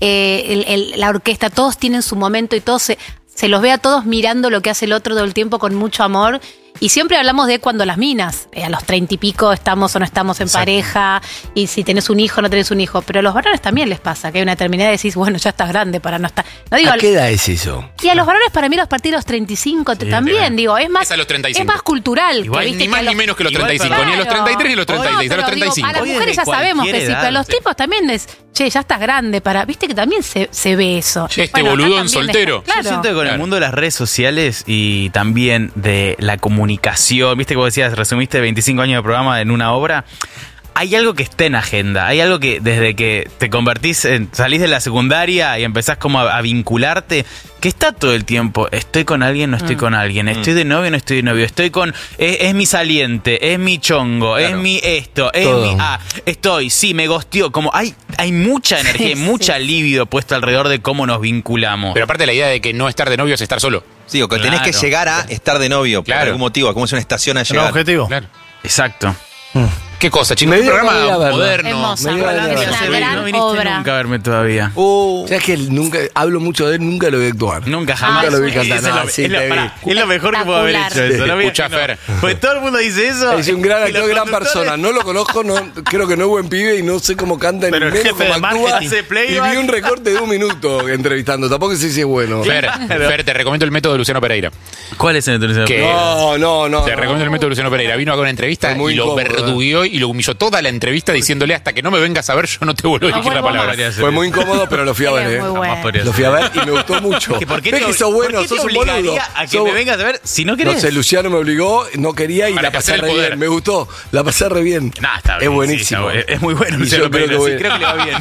la orquesta, todos tienen su momento y todos se los ve a todos mirando lo que hace el otro todo el tiempo con mucho amor. Y siempre hablamos de cuando las minas, a los 30 y pico estamos o no estamos en pareja, y si tenés un hijo o no tenés un hijo. Pero a los varones también les pasa, que hay una determinada y decís, bueno, ya estás grande para no estar. No digo, ¿a qué edad es eso? Y a los varones para mí a partir de los 35 también, digo, es más, a los 35. Es más cultural. Igual, que, ¿viste? ni más ni menos que los 35, ni a los 33 ni a los 36, a los 35. Digo, a las mujeres ya sabemos que sí, pero a los tipos también es, che, ya estás grande para, viste que también se ve eso. Che, boludón soltero. Claro. Yo siento que con el mundo de las redes sociales y también de la comunicación, viste que vos decías, resumiste 25 años de programa en una obra, hay algo que está en agenda, hay algo que desde que te convertís, salís de la secundaria y empezás como a vincularte, que está todo el tiempo, estoy con alguien, no estoy con alguien, estoy de novio, no estoy de novio, estoy con, es mi saliente, es mi chongo, es mi esto, es todo. Estoy, sí, me gosteó, como hay mucha energía, mucha libido puesto alrededor de cómo nos vinculamos. Pero aparte la idea de que no estar de novio es estar solo. Sí, o que tenés que llegar a estar de novio por algún motivo, como es una estación a llegar. Un objetivo. Claro. Exacto. ¿Qué cosa, chicos? Un programa moderno. Hermosa. Es una gran no viniste obra. nunca a verme todavía. ¿Sabes que nunca hablo mucho de él? Nunca lo vi actuar. Nunca, jamás. Nunca lo vi cantar. Es lo mejor que puedo haber hecho eso. No Escuchá, Fer. Pues todo el mundo dice eso. Es un gran actor, gran persona. No lo conozco, creo que no es buen pibe y no sé cómo canta ni menos cómo actúa. Y vi un recorte de 1 minuto entrevistando. Tampoco sé si es bueno. Fer, te recomiendo el método de Luciano Pereira. ¿Cuál es el método de Luciano Pereira? No. Te recomiendo el método de Luciano Pereira. Vino acá a una entrevista y lo verduguió y lo humilló toda la entrevista diciéndole hasta que no me vengas a ver yo no te vuelvo a dirigir la palabra. Fue muy incómodo, pero lo fui a ver. Lo fui a ver y me gustó mucho. ¿Por qué que sos bueno? ¿Sos un boludo? ¿A que me vengas a ver si no querés? No sé, Luciano me obligó, no quería y la pasé re bien. Me gustó, la pasé re bien. Nah, está bien. Es buenísimo. Es muy bueno Luciano Pereira, sí, creo que le va bien.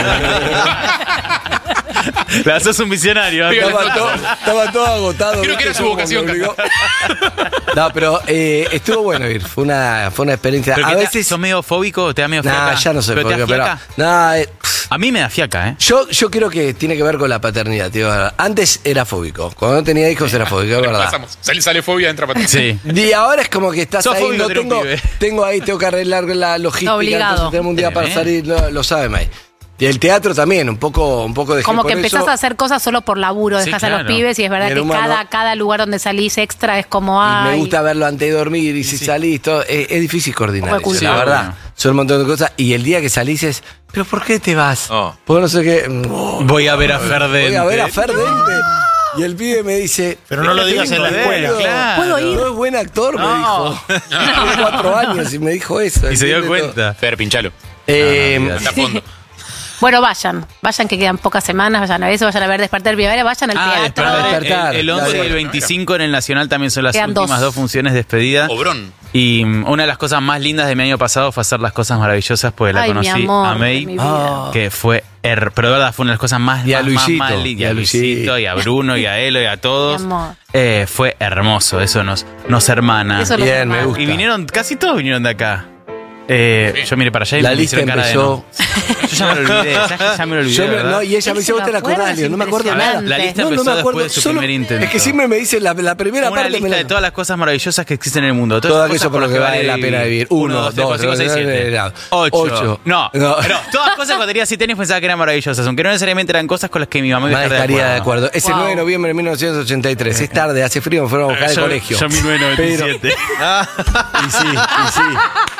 La sos un visionario. Estaba todo agotado. Creo que era su vocación. No, pero estuvo bueno ir. Fue una experiencia. A veces sos medio fóbico, te da medio fiaca. Ya no soy fóbico, pero a mí me da fiaca, Yo creo que tiene que ver con la paternidad, tío. Antes era fóbico. Cuando no tenía hijos era fóbico, es verdad. Sale fobia, entra paternidad. Sí. Y ahora es como que estás ahí. Fóbico, tengo que arreglar la logística. Obligado. Entonces tenemos un día para salir, lo sabe May. Y el teatro también, un poco de como que empezás a hacer cosas solo por laburo, dejás a los pibes y es verdad que cada lugar donde salís extra es como me gusta verlo antes de dormir y si salís, todo, es difícil coordinar eso, la verdad. Son un montón de cosas y el día que salís es, ¿pero por qué te vas? Porque no sé qué. Voy a ver a Ferdente. Y el pibe me dice... Pero no lo digas en la escuela. Claro. ¿Puedo ir? No es buen actor, me dijo. Tiene 4 años y me dijo eso. Y se dio cuenta. Fer, pinchalo. Está a fondo. Bueno, vayan que quedan pocas semanas, vayan a eso, vayan a ver Despertar Primavera, vayan al teatro. Despertar. El 11 y el 25 en el Nacional también son las últimas 2 funciones de despedida. Obrón. Y una de las cosas más lindas de mi año pasado fue hacer Las Cosas Maravillosas, porque la conocí a May, que fue, pero de verdad fue una de las cosas más lindas. Y a Luisito, y a Bruno, y a Elo, y a todos. Fue hermoso, eso nos hermana. Eso bien, me gusta. Y vinieron, casi todos vinieron de acá. Yo miré para allá y la me lista hicieron cara empezó. Yo ya me lo olvidé, ya me lo olvidé. Y ella me dice, vos te la acordás, no me acuerdo nada. La lista empezó después de su primer intento. Es que siempre me dice la primera una parte. Lista de todas las cosas maravillosas que existen en el mundo. Todo aquello por lo que vale la pena vivir. 1, 2, 3, 4, 5, 6, 7, 8. No, pero todas cosas cuando tenía 7 años pensaba que eran maravillosas, aunque no necesariamente eran cosas con las que mi mamá estaría de acuerdo. Es el 9 de noviembre de 1983. Es tarde, hace frío, me fueron a buscar al colegio. Yo 1997. Y sí.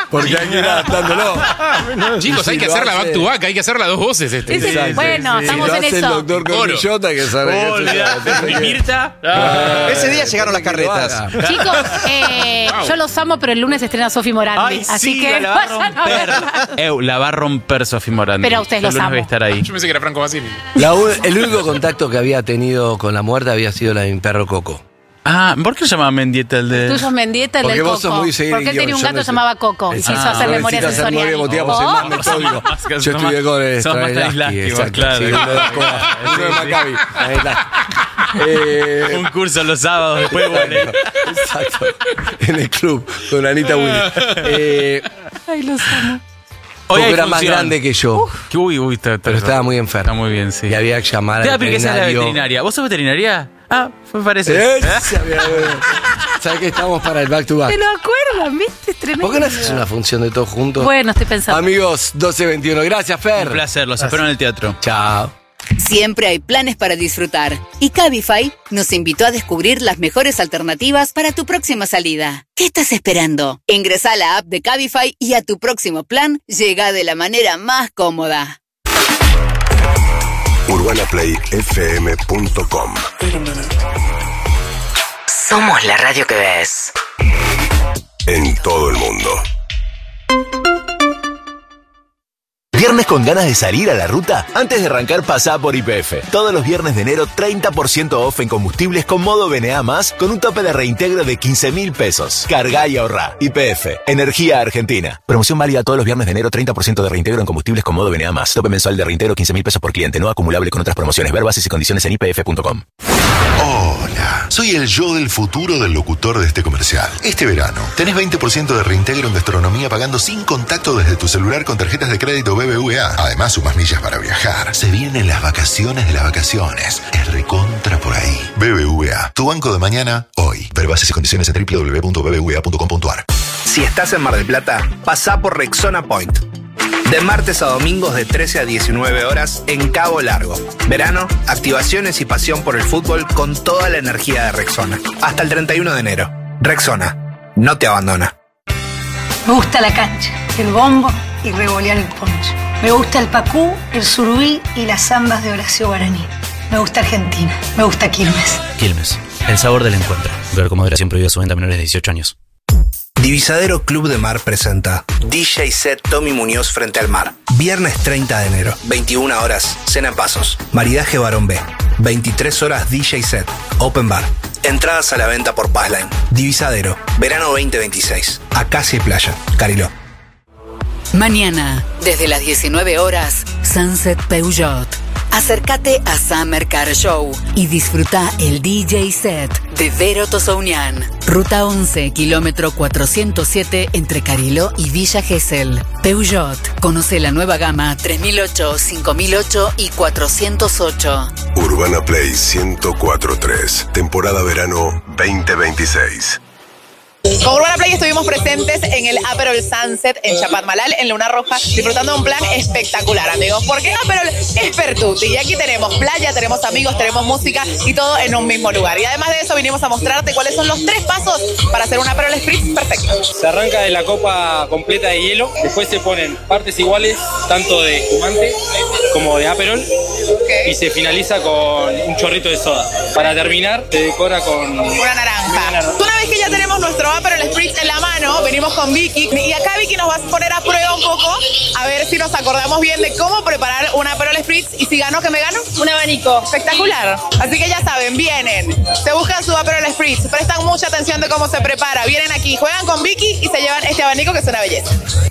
Porque hay que ir adaptándolo. Chicos, hay que hacer la back to back, hay que hacer las dos voces. Bueno, estamos en eso. El doctor Cornillota que sabe. Mirta. Ese día llegaron las carretas. Chicos, yo los amo, pero el lunes estrena Sofi Morandi. Así que vayan a verla. La va a romper Sofi Morandi. Pero ustedes Yo los lunes amo. voy a estar ahí. Yo pensé que era Franco Basili. El único contacto que había tenido con la muerte había sido la de mi perro Coco. ¿Por qué lo llamaba Mendieta el de...? Tú sos Mendieta, el Porque del vos Coco. sos muy seguir Porque él tenía un gato llamado Coco y se hizo hacer memoria sensorial. Vos el más metódico. Yo estudié con el Sos más Stanislavski, claro. Sí, uno de Maccabi. Ahí está. Un curso los sábados después, bueno. Exacto. En el club con Anita Willy. Ay, los amo. Coco era más grande que yo. Pero estaba muy enfermo. Está muy bien, sí. Y había que llamar al que esa es la veterinario. veterinaria. ¿Vos sos veterinaria? Me parece. ¿Sabes que estamos para el back to back? ¿Te lo acuerdan? ¿Viste? Es tremendo. ¿Por qué no haces una función de todos juntos? Bueno, estoy pensando. Amigos, 12:21. Gracias, Fer. Un placer, los espero en el teatro. Chao. Siempre hay planes para disfrutar. Y Cabify nos invitó a descubrir las mejores alternativas para tu próxima salida. ¿Qué estás esperando? Ingresa a la app de Cabify y a tu próximo plan llega de la manera más cómoda. UrbanaPlayFM.com. Somos la radio que ves. En todo el mundo. ¿Viernes con ganas de salir a la ruta? Antes de arrancar, pasá por YPF. Todos los viernes de enero, 30% off en combustibles con modo BNA+, con un tope de reintegro de 15.000 pesos. Cargá y ahorrá. YPF. Energía Argentina. Promoción válida todos los viernes de enero, 30% de reintegro en combustibles con modo BNA+. Tope mensual de reintegro 15.000 pesos por cliente. No acumulable con otras promociones. Ver bases y condiciones en ypf.com. Hola, soy el yo del futuro del locutor de este comercial. Este verano, tenés 20% de reintegro en gastronomía pagando sin contacto desde tu celular con tarjetas de crédito BBVA. Además, sumas millas para viajar. Se vienen las vacaciones de las vacaciones. Es recontra por ahí. BBVA, tu banco de mañana, hoy. Ver bases y condiciones en www.bbva.com.ar. Si estás en Mar del Plata, pasá por Rexona Point. De martes a domingos de 13 a 19 horas en Cabo Largo. Verano, activaciones y pasión por el fútbol con toda la energía de Rexona. Hasta el 31 de enero. Rexona, no te abandona. Me gusta la cancha, el bombo y revolear el poncho. Me gusta el pacú, el surubí y las zambas de Horacio Guaraní. Me gusta Argentina, me gusta Quilmes. Quilmes, el sabor del encuentro. Ver con moderación, prohibida su venta a menores de 18 años. Divisadero Club de Mar presenta DJ Set Tommy Muñoz frente al mar. Viernes 30 de enero, 21 horas, cena en Pasos. Maridaje Barón B. 23 horas DJ Set, Open Bar. Entradas a la venta por Passline. Divisadero, verano 2026. Acacia y Playa, Cariló. Mañana, desde las 19 horas, Sunset Peugeot. Acércate a Summer Car Show y disfruta el DJ set de Vero Tosounian. Ruta 11, kilómetro 407 entre Cariló y Villa Gesell. Peugeot. Conoce la nueva gama 3008, 5008 y 408. Urbana Play 104.3. Temporada verano 2026. Con Urbana Play estuvimos presentes en el Aperol Sunset en Chapadmalal, en Luna Roja, disfrutando de un plan espectacular, amigos. Porque Aperol es Pertuti y aquí tenemos playa, tenemos amigos, tenemos música y todo en un mismo lugar. Y además de eso vinimos a mostrarte cuáles son los 3 pasos para hacer un Aperol Spritz perfecto. Se arranca de la copa completa de hielo, después se ponen partes iguales, tanto de espumante como de Aperol, y se finaliza con un chorrito de soda. Para terminar, se decora con una naranja. Una vez que ya tenemos nuestro Aperol Spritz en la mano, venimos con Vicky y acá Vicky nos va a poner a prueba un poco a ver si nos acordamos bien de cómo preparar un Aperol Spritz y si gano, ¿qué me gano? Un abanico. Espectacular. Así que ya saben, vienen, se buscan su Aperol Spritz, prestan mucha atención de cómo se prepara, vienen aquí, juegan con Vicky y se llevan este abanico que es una belleza.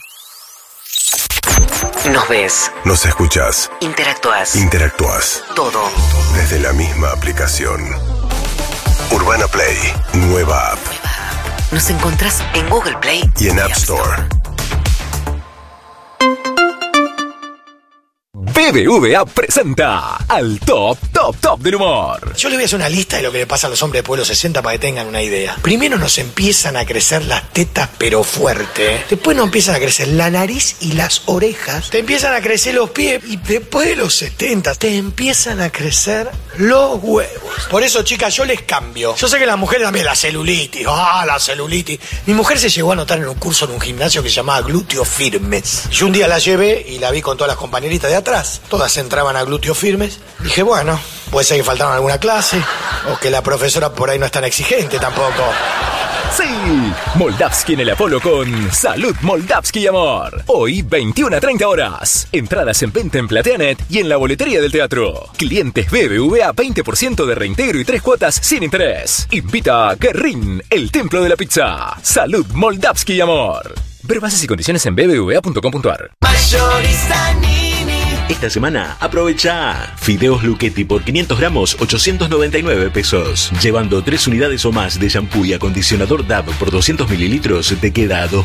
Nos ves. Nos escuchás. Interactúas. Interactúas. Todo. Desde la misma aplicación. Urbana Play. Nueva app. Nos encontrás en Google Play Y en App Store. BBVA presenta al top del humor. Yo les voy a hacer una lista de lo que le pasa a los hombres después de los 60 para que tengan una idea. Primero nos empiezan a crecer las tetas, pero fuerte. Después nos empiezan a crecer la nariz y las orejas. Te empiezan a crecer los pies. Y después de los 70 te empiezan a crecer los huevos. Por eso, chicas, yo les cambio. Yo sé que las mujeres también, la celulitis. La celulitis. Mi mujer se llegó a anotar en un curso en un gimnasio que se llamaba Glúteos Firmes. Yo un día la llevé y la vi con todas las compañeritas de atrás. Todas entraban a Glúteos Firmes. Dije, bueno, puede ser que faltaron alguna clase o que la profesora por ahí no es tan exigente tampoco. Sí, Moldavsky en el Apolo con Salud Moldavsky y Amor. Hoy 21 a 30 horas. Entradas en venta en Plateanet y en la boletería del teatro. Clientes BBVA 20% de reintegro y 3 cuotas sin interés. Invita a Guerrín, el templo de la pizza. Salud Moldavsky y Amor. Ver bases y condiciones en bbva.com.ar. Mayorista Nini. Esta semana aprovecha fideos Luchetti por 500 gramos, 899 pesos. Llevando 3 unidades o más de shampoo y acondicionador Dove por 200 mililitros, te queda a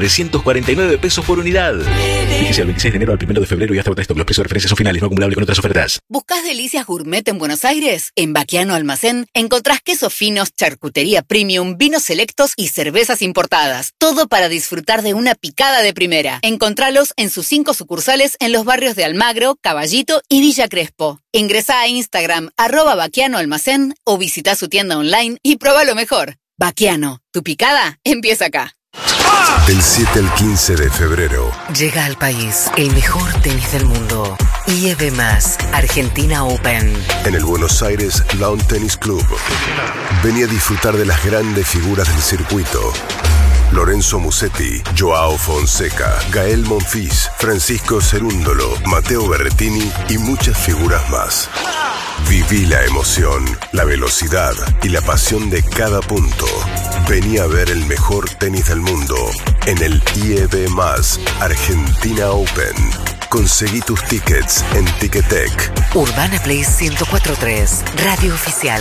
2.349 pesos por unidad. Fíjese al 26 de enero al 1 de febrero y hasta stock. Los precios de referencia son finales, no acumulables con otras ofertas. ¿Buscás delicias gourmet en Buenos Aires? En Baquiano Almacén encontrás quesos finos, charcutería premium, vinos selectos y cervezas importadas. Todo para disfrutar de una picada de primera. Encontralos en sus 5 sucursales en los barrios de Almagro, Caballito y Villa Crespo. Ingresá a Instagram @Baquiano Almacén o visita su tienda online y prueba lo mejor. Baquiano, tu picada empieza acá. Del 7 al 15 de febrero. Llega al país el mejor tenis del mundo. IEB más Argentina Open. En el Buenos Aires Lawn Tennis Club. Vení a disfrutar de las grandes figuras del circuito. Lorenzo Musetti, Joao Fonseca, Gael Monfils, Francisco Cerúndolo, Matteo Berrettini y muchas figuras más. Viví la emoción, la velocidad y la pasión de cada punto. Vení a ver el mejor tenis del mundo en el IEB más Argentina Open. Conseguí tus tickets en Ticketek. Urbana Play 104.3, Radio Oficial.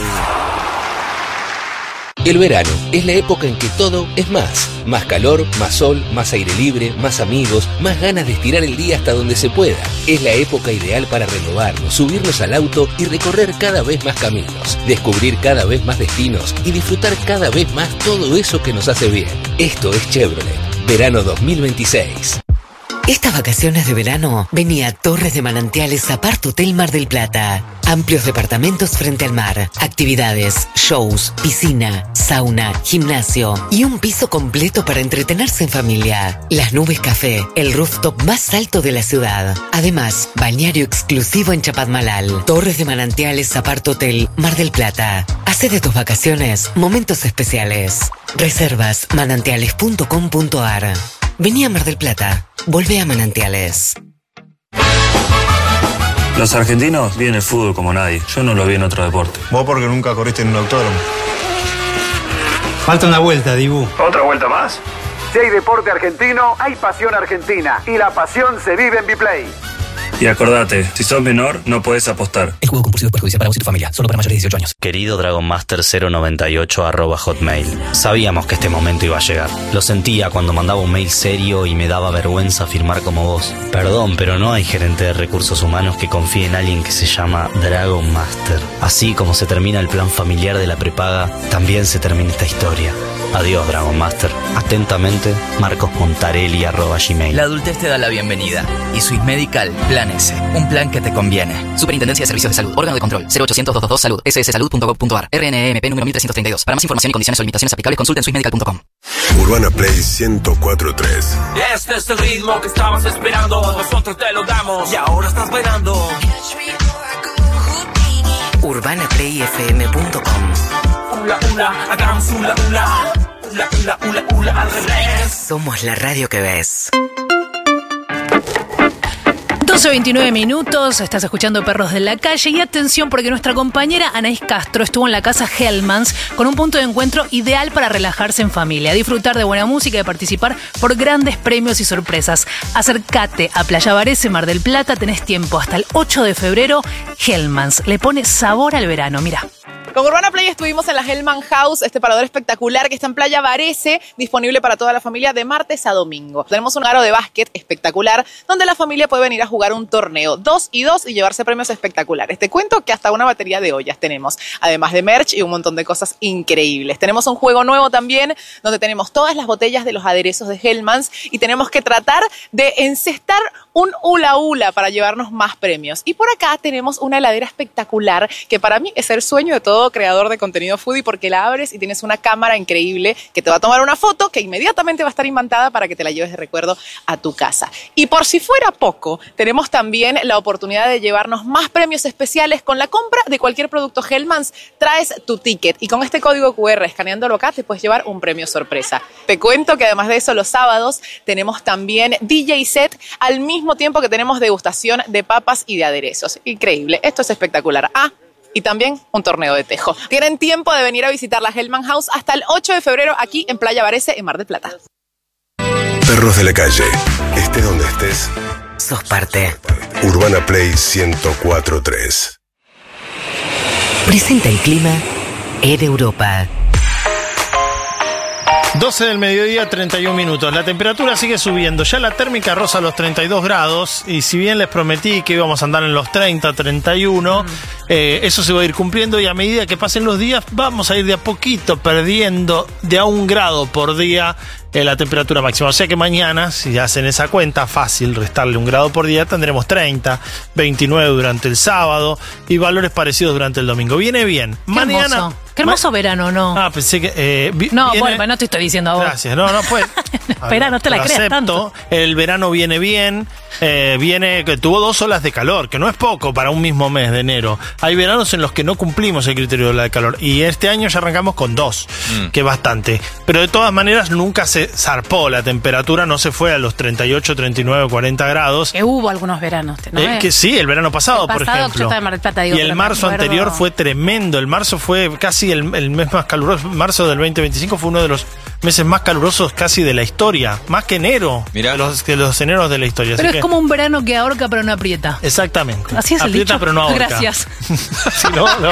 El verano es la época en que todo es más. Más calor, más sol, más aire libre, más amigos, más ganas de estirar el día hasta donde se pueda. Es la época ideal para renovarnos, subirnos al auto y recorrer cada vez más caminos, descubrir cada vez más destinos y disfrutar cada vez más todo eso que nos hace bien. Esto es Chevrolet, verano 2026. Estas vacaciones de verano venía a Torres de Manantiales Apart Hotel Mar del Plata. Amplios departamentos frente al mar, actividades, shows, piscina, sauna, gimnasio y un piso completo para entretenerse en familia. Las Nubes Café, el rooftop más alto de la ciudad. Además, balneario exclusivo en Chapadmalal. Torres de Manantiales Apart Hotel Mar del Plata. Hace de tus vacaciones momentos especiales. Reservas manantiales.com.ar. Vení a Mar del Plata. Volvé a Manantiales. Los argentinos viven el fútbol como nadie. Yo no lo vi en otro deporte. Vos porque nunca corriste en un autódromo. Falta una vuelta, Dibu. ¿Otra vuelta más? Si hay deporte argentino, hay pasión argentina. Y la pasión se vive en Biplay. Y acordate, si sos menor, no podés apostar. El juego compulsivo es perjudicial para vos y tu familia. Solo para mayores de 18 años. Querido DragonMaster098 @hotmail. Sabíamos que este momento iba a llegar. Lo sentía cuando mandaba un mail serio y me daba vergüenza firmar como vos. Perdón, pero no hay gerente de recursos humanos que confíe en alguien que se llama Dragon Master. Así como se termina el plan familiar de la prepaga, también se termina esta historia. Adiós, Dragon Master. Atentamente, marcosmontarelli@gmail. La adultez te da la bienvenida. Y Swiss Medical, Plan S. Un plan que te conviene. Superintendencia de Servicios de Salud. Órgano de control. 0800-222 Salud. sssalud.gov.ar. RNMP número 1332. Para más información y condiciones o limitaciones aplicables, consulta en swissmedical.com. Urbana Play 104.3. Este es el ritmo que estabas esperando. Nosotros te lo damos y ahora estás bailando. UrbanaPlayFM.com. Ula, ula, hagamos ula, ula. Ula, ula, ula, ula, al revés. Somos la radio que ves. 12:29 minutos, estás escuchando Perros de la Calle y atención porque nuestra compañera Anaís Castro estuvo en la casa Hellmans con un punto de encuentro ideal para relajarse en familia, disfrutar de buena música y participar por grandes premios y sorpresas. Acércate a Playa Varese, Mar del Plata, tenés tiempo hasta el 8 de febrero. Hellmans le pone sabor al verano, mira. Con Urbana Play estuvimos en la Hellman House, este parador espectacular que está en Playa Varese, disponible para toda la familia de martes a domingo. Tenemos un aro de básquet espectacular donde la familia puede venir a jugar un torneo 2 y 2 y llevarse premios espectaculares. Te cuento que hasta una batería de ollas tenemos, además de merch y un montón de cosas increíbles. Tenemos un juego nuevo también donde tenemos todas las botellas de los aderezos de Hellmann's y tenemos que tratar de encestar un hula hula para llevarnos más premios. Y por acá tenemos una heladera espectacular que para mí es el sueño de todo creador de contenido foodie porque la abres y tienes una cámara increíble que te va a tomar una foto que inmediatamente va a estar imantada para que te la lleves de recuerdo a tu casa. Y por si fuera poco, tenemos también la oportunidad de llevarnos más premios especiales. Con la compra de cualquier producto Hellmann's traes tu ticket y con este código QR escaneándolo acá te puedes llevar un premio sorpresa. Te cuento que además de eso los sábados tenemos también DJ set al mismo tiempo que tenemos degustación de papas y de aderezos. Increíble, esto es espectacular. Y también un torneo de tejo. Tienen tiempo de venir a visitar la Hellman House hasta el 8 de febrero aquí en Playa Varese, en Mar del Plata. Perros de la calle. Estés donde estés, sos parte. Urbana Play 104.3. Presenta el clima en Europa. 12 del mediodía, 31 minutos. La temperatura sigue subiendo. Ya la térmica roza los 32 grados. Y si bien les prometí que íbamos a andar en los 30, 31, eso se va a ir cumpliendo. Y a medida que pasen los días, vamos a ir de a poquito perdiendo de a 1 grado por día la temperatura máxima. O sea que mañana, si hacen esa cuenta, fácil, restarle 1 grado por día, tendremos 30, 29 durante el sábado y valores parecidos durante el domingo. Viene bien. Qué mañana. Hermoso. Qué hermoso verano, ¿no? Pensé que... no, viene... bueno, no te estoy diciendo a vos. Gracias. No, pues... Espera, no te la creas tanto. El verano viene bien. Que tuvo 2 olas de calor, que no es poco para un mismo mes de enero. Hay veranos en los que no cumplimos el criterio de ola de calor. Y este año ya arrancamos con 2, que es bastante. Pero de todas maneras nunca se zarpó la temperatura, no se fue a los 38, 39, 40 grados. Que hubo algunos veranos, ¿no? Que sí, el verano pasado, por ejemplo. Yo estaba en Mar del Plata, digo, y el marzo anterior fue tremendo. El marzo fue casi el mes más caluroso. Marzo del 2025 fue uno de los meses más calurosos casi de la historia. Más que enero. Mirá. Que los eneros de la historia. Pero así es como un verano que ahorca pero no aprieta. Exactamente. Así es el aprieta dicho. pero no ahorca. Gracias. Sí,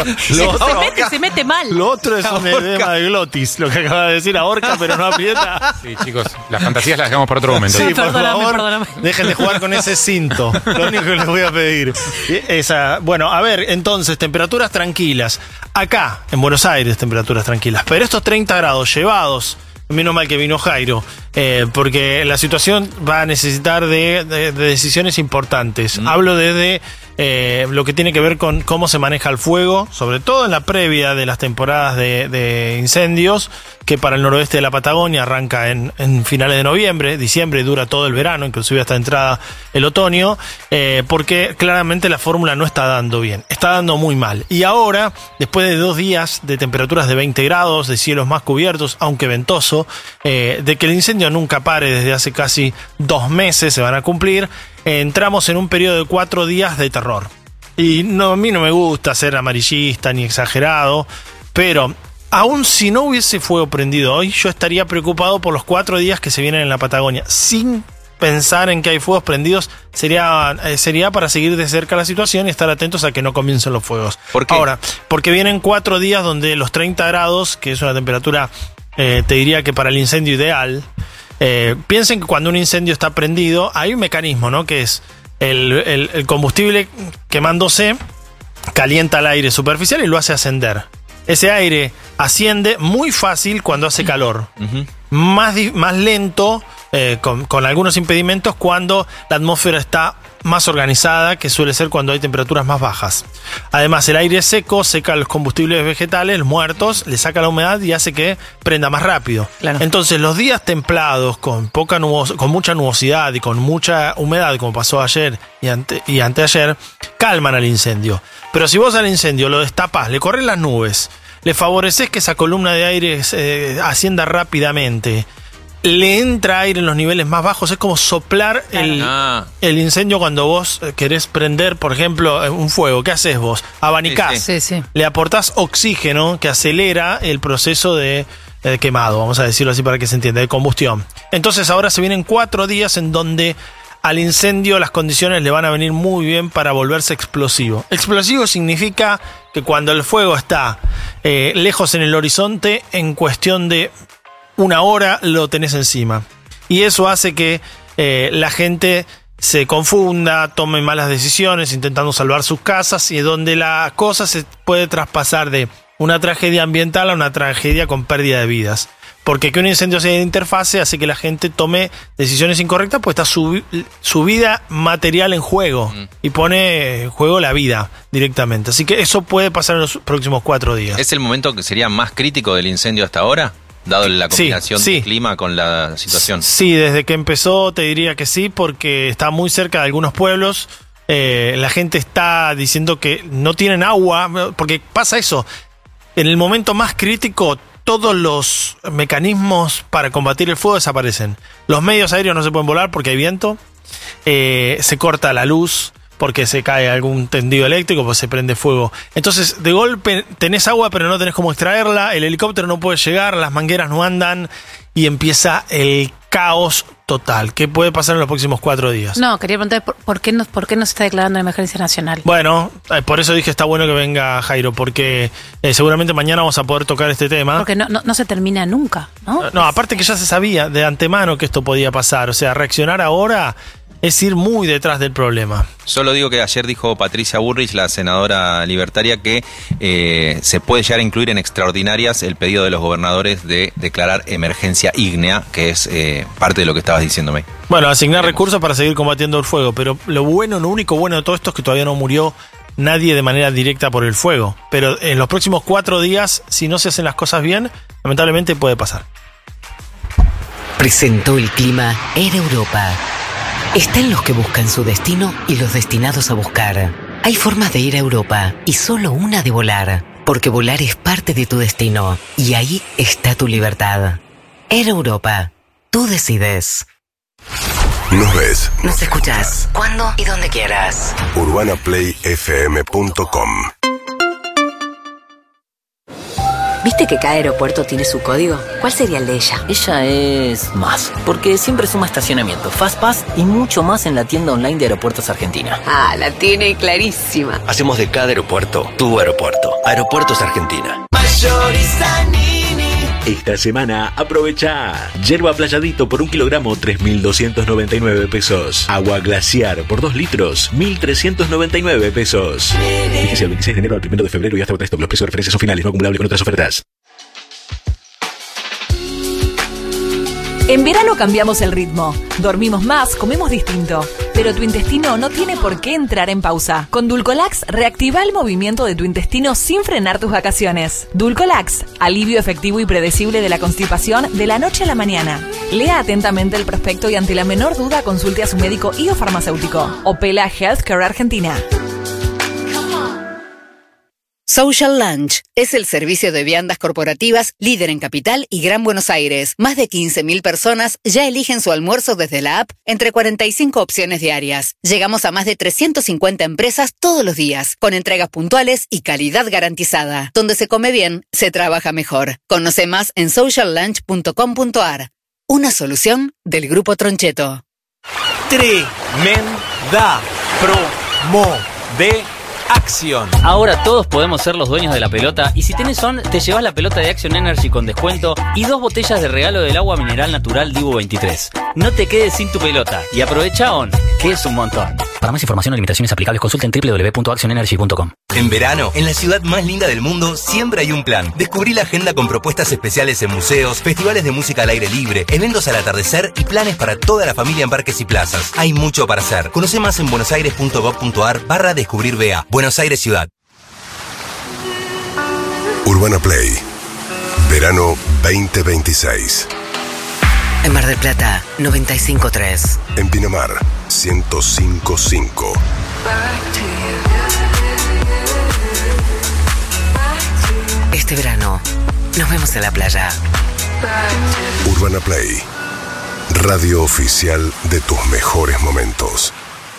se mete mal. Lo otro es un edema de glotis, lo que acaba de decir, ahorca pero no aprieta. Sí, chicos, las fantasías las dejamos para otro momento. Sí, por favor, dejen de jugar con ese cinto. Lo único que les voy a pedir. Bueno, a ver, entonces, temperaturas tranquilas. Acá, en Buenos Aires, temperaturas tranquilas. Pero estos 30 grados llevados, menos mal que vino Jairo, porque la situación va a necesitar de decisiones importantes. Hablo desde lo que tiene que ver con cómo se maneja el fuego, sobre todo en la previa de las temporadas de incendios, que para el noroeste de la Patagonia arranca en finales de noviembre, diciembre, y dura todo el verano, inclusive hasta entrada el otoño, porque claramente la fórmula no está dando bien, está dando muy mal. Y ahora, después de 2 días de temperaturas de 20 grados, de cielos más cubiertos, aunque ventoso, de que el incendio nunca pare desde hace casi 2 meses, se van a cumplir, entramos en un periodo de 4 días de terror. Y a mí no me gusta ser amarillista ni exagerado, pero aún si no hubiese fuego prendido hoy, yo estaría preocupado por los 4 días que se vienen en la Patagonia. Sin pensar en que hay fuegos prendidos, sería para seguir de cerca la situación y estar atentos a que no comiencen los fuegos. ¿Por qué? Ahora, porque vienen 4 días donde los 30 grados, que es una temperatura, te diría que para el incendio ideal, piensen que cuando un incendio está prendido, hay un mecanismo, ¿no? Que es el combustible quemándose, calienta el aire superficial y lo hace ascender. Ese aire asciende muy fácil cuando hace calor. Más lento, con algunos impedimentos, cuando la atmósfera está más organizada, que suele ser cuando hay temperaturas más bajas. Además, el aire seco seca los combustibles vegetales muertos, le saca la humedad y hace que prenda más rápido. Claro. Entonces, los días templados, con mucha nubosidad y con mucha humedad, como pasó ayer y anteayer, calman al incendio. Pero si vos al incendio lo destapás, le corren las nubes, le favoreces que esa columna de aire ascienda rápidamente, le entra aire en los niveles más bajos, es como soplar el incendio cuando vos querés prender, por ejemplo, un fuego. ¿Qué haces vos? Abanicás. Sí. Le aportás oxígeno que acelera el proceso de quemado, vamos a decirlo así para que se entienda, de combustión. Entonces ahora se vienen 4 días en donde al incendio las condiciones le van a venir muy bien para volverse explosivo. Explosivo significa que cuando el fuego está lejos en el horizonte, en cuestión de una hora lo tenés encima. Y eso hace que la gente se confunda, tome malas decisiones intentando salvar sus casas, y donde la cosa se puede traspasar de una tragedia ambiental a una tragedia con pérdida de vidas. Porque que un incendio sea de interfase hace que la gente tome decisiones incorrectas, pues está su vida material en juego y pone en juego la vida directamente. Así que eso puede pasar en los próximos 4 días. ¿Es el momento que sería más crítico del incendio hasta ahora? Dado la combinación del clima con la situación. Sí, desde que empezó te diría que sí, porque está muy cerca de algunos pueblos. La gente está diciendo que no tienen agua, porque pasa eso. En el momento más crítico, todos los mecanismos para combatir el fuego desaparecen. Los medios aéreos no se pueden volar porque hay viento. Se corta la luz porque se cae algún tendido eléctrico, pues se prende fuego. Entonces, de golpe tenés agua, pero no tenés cómo extraerla. El helicóptero no puede llegar, las mangueras no andan y empieza el caos total. ¿Qué puede pasar en los próximos 4 días? No, quería preguntar por qué no se está declarando emergencia nacional. Bueno, por eso dije está bueno que venga Jairo, porque seguramente mañana vamos a poder tocar este tema. Porque no se termina nunca, ¿no? No, aparte que ya se sabía de antemano que esto podía pasar. O sea, reaccionar ahora es ir muy detrás del problema. Solo digo que ayer dijo Patricia Bullrich, la senadora libertaria, que se puede llegar a incluir en extraordinarias el pedido de los gobernadores de declarar emergencia ígnea, que es parte de lo que estabas diciéndome. Bueno, asignar recursos para seguir combatiendo el fuego, pero lo único bueno de todo esto es que todavía no murió nadie de manera directa por el fuego. Pero en los próximos 4 días, si no se hacen las cosas bien, lamentablemente puede pasar. Presentó el clima Air Europa. Están los que buscan su destino y los destinados a buscar. Hay formas de ir a Europa y solo una de volar, porque volar es parte de tu destino y ahí está tu libertad. Air Europa. Tú decides. Nos ves. Nos escuchás cuando y donde quieras. UrbanaPlayFM.com. ¿Viste que cada aeropuerto tiene su código? ¿Cuál sería el de ella? Ella es más, porque siempre suma estacionamiento, Fastpass y mucho más en la tienda online de Aeropuertos Argentina. Ah, la tiene clarísima. Hacemos de cada aeropuerto tu aeropuerto. Aeropuertos Argentina. Mayorista Nini. Esta semana aprovecha Yerba Playadito por 1 kilogramo 3.299 pesos. Agua Glaciar por 2 litros 1.399 pesos. Vigencia del 26 de enero al 1 de febrero y hasta agotar stock. Los precios de referencia son finales, no acumulables con otras ofertas. En verano cambiamos el ritmo. Dormimos más, comemos distinto. Pero tu intestino no tiene por qué entrar en pausa. Con Dulcolax, reactiva el movimiento de tu intestino sin frenar tus vacaciones. Dulcolax, alivio efectivo y predecible de la constipación de la noche a la mañana. Lea atentamente el prospecto y ante la menor duda consulte a su médico y o farmacéutico. Opela Healthcare Argentina. Social Lunch es el servicio de viandas corporativas líder en Capital y Gran Buenos Aires. Más de 15.000 personas ya eligen su almuerzo desde la app entre 45 opciones diarias. Llegamos a más de 350 empresas todos los días, con entregas puntuales y calidad garantizada. Donde se come bien, se trabaja mejor. Conoce más en sociallunch.com.ar. Una solución del Grupo Troncheto. Tremenda promo de Action. Ahora todos podemos ser los dueños de la pelota y si tenés ON, te llevas la pelota de Action Energy con descuento y 2 botellas de regalo del agua mineral natural Divo 23. No te quedes sin tu pelota y aprovecha ON, que es un montón. Para más información o limitaciones aplicables, consulta en www.actionenergy.com. En verano, en la ciudad más linda del mundo, siempre hay un plan. Descubrí la agenda con propuestas especiales en museos, festivales de música al aire libre, eventos al atardecer y planes para toda la familia en parques y plazas. Hay mucho para hacer. Conoce más en buenosaires.gov.ar/descubrir-BA. Buenos Aires Ciudad. Urbana Play. Verano 2026. En Mar del Plata, 95.3. En Pinamar, 105.5. Este verano, nos vemos en la playa. Urbana Play. Radio oficial de tus mejores momentos.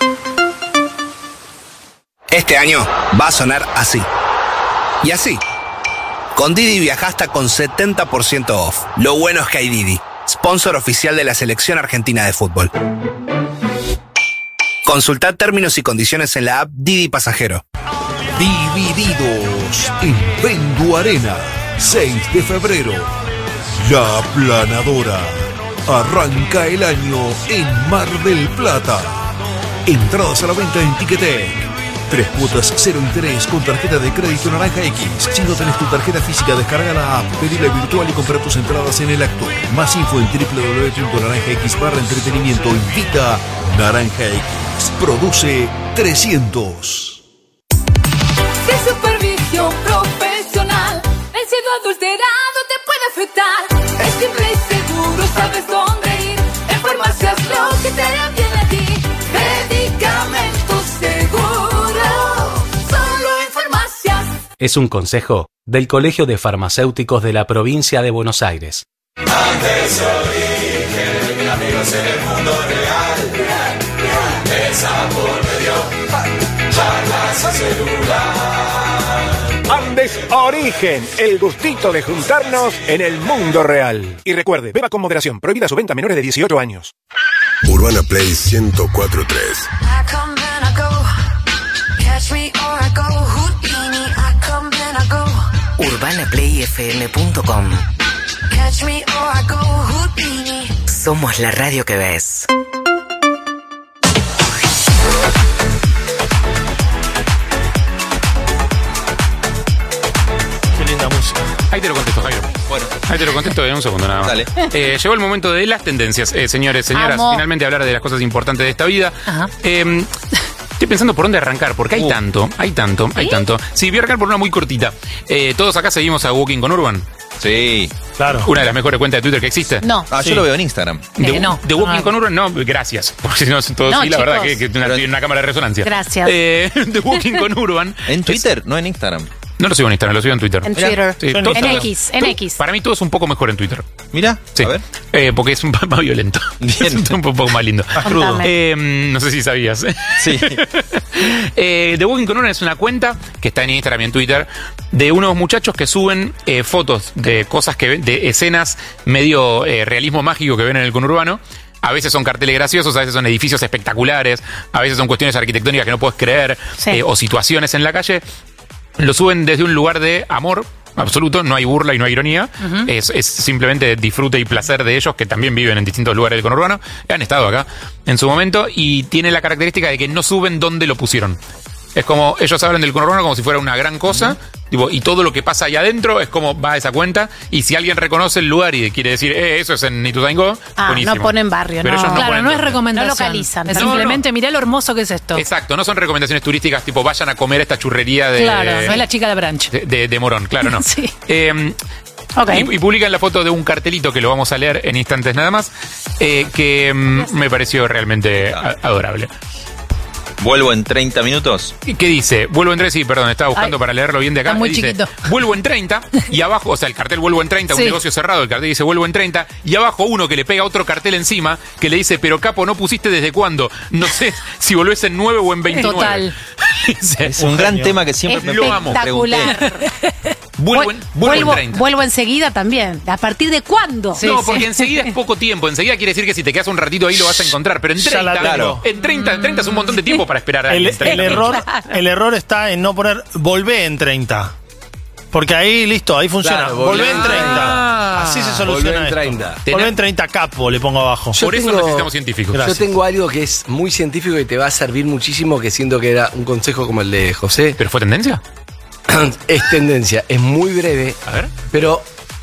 Este año va a sonar así. Y así. Con Didi viaja hasta con 70% off. Lo bueno es que hay Didi, sponsor oficial de la Selección Argentina de Fútbol. Consultad términos y condiciones en la app Didi Pasajero. Divididos en Vendu Arena, 6 de febrero. La Planadora. Arranca el año en Mar del Plata. Entradas a la venta en Ticketek. 3 cuotas, 0 interés con tarjeta de crédito Naranja X. Si no tenés tu tarjeta física, descarga la app, pedila virtual y compra tus entradas en el acto. Más info en www.naranjax/entretenimiento. Invita Naranja X. Produce 300. De supervisión profesional, el cielo adulterado te puede afectar. Es simple y seguro, sabes dónde ir. En farmacias lo que te hará bien a ti. Medicamentos seguros, solo en farmacias. Es un consejo del Colegio de Farmacéuticos de la Provincia de Buenos Aires. Andes Origen, amigos en el mundo real. El sabor me dio charlas y celular. Andes Origen, el gustito de juntarnos en el mundo real. Y recuerde, beba con moderación, prohibida su venta a menores de 18 años. Urbana Play 104.3. UrbanaPlayFM.com. Somos la radio que ves. Qué linda música. Ahí te lo contesto, Jairo. Bueno. Ahí te lo contesto en un segundo nada más. Dale. Llegó el momento de las tendencias. Señores, señoras, Amo. finalmente hablar de las cosas importantes de esta vida. Ajá. Estoy pensando por dónde arrancar, porque hay tanto. Sí, voy a arrancar por una muy cortita. Todos acá seguimos a Walking con Urban. Sí. Claro. Una de las mejores cuentas de Twitter que existe. No. Ah, yo lo veo en Instagram. No. De Walking con Urban, no, gracias. Porque si no, todos No, sí, la verdad chicos. que una cámara de resonancia. Gracias. De Walking con Urban. ¿En Twitter? No en Instagram. No lo sigo en Instagram, lo sigo en Twitter. En Twitter. Sí, En todo- En todo- X. Para mí todo es un poco mejor en Twitter. Mira, Sí. a ver. Porque es un poco más violento. Bien. Es un poco más lindo. Más crudo. Contame. No sé si sabías. Sí. The Walking con Urban es una cuenta que está en Instagram y en Twitter de unos muchachos que suben fotos de cosas que ven, de escenas medio realismo mágico que ven en el conurbano. A veces son carteles graciosos, a veces son edificios espectaculares, a veces son cuestiones arquitectónicas que no puedes creer, Sí. o situaciones en la calle. Lo suben desde un lugar de amor absoluto, no hay burla y no hay ironía. Es simplemente disfrute y placer de ellos, que también viven en distintos lugares del conurbano. Han estado acá en su momento y tiene la característica de que no suben dónde lo pusieron. Es como, ellos hablan del conurbano como si fuera una gran cosa, tipo, y todo lo que pasa ahí adentro es como va a esa cuenta, y si alguien reconoce el lugar y quiere decir, eso es en Ituzaingó, buenísimo. No ponen barrio, Pero no. ellos no Claro, ponen no es dónde. recomendación. No localizan. Es No, simplemente, mirá lo hermoso que es esto. Exacto, no son recomendaciones turísticas tipo vayan a comer esta churrería de... Claro, no es la chica de brunch. de Morón, claro, no. Sí. Ok. Y publican la foto de un cartelito que lo vamos a leer en instantes nada más, que me pareció realmente adorable. Vuelvo en 30 minutos. ¿Qué dice? Vuelvo en 30, sí, perdón, estaba buscando para leerlo bien de acá. está muy Dice, chiquito. vuelvo en 30, y abajo, o sea, el cartel vuelvo en 30, Sí. un negocio cerrado, el cartel dice vuelvo en 30, y abajo uno que le pega otro cartel encima, que le dice, pero capo, ¿no pusiste desde cuándo? No sé si volvés en 9 o en 29. Total. Es un gran tema que siempre me Lo amo. Espectacular. Vuelvo en 30. Vuelvo enseguida también. ¿A partir de cuándo? No, porque enseguida es poco tiempo. Enseguida quiere decir que si te quedas un ratito ahí lo vas a encontrar. Pero en Ya 30, la tengo. en 30 es un montón de tiempo para esperar a El error está en no poner volvé en 30. Porque ahí, listo, ahí funciona. Claro, volvé en 30. Así se soluciona volvé en esto. 30. Volvé en 30 capo, le pongo abajo. Por eso necesitamos científicos. Yo tengo algo que es muy científico y te va a servir muchísimo, que siento que era un consejo como el de José. ¿Pero fue tendencia? Es tendencia, es muy breve. A ver. Pero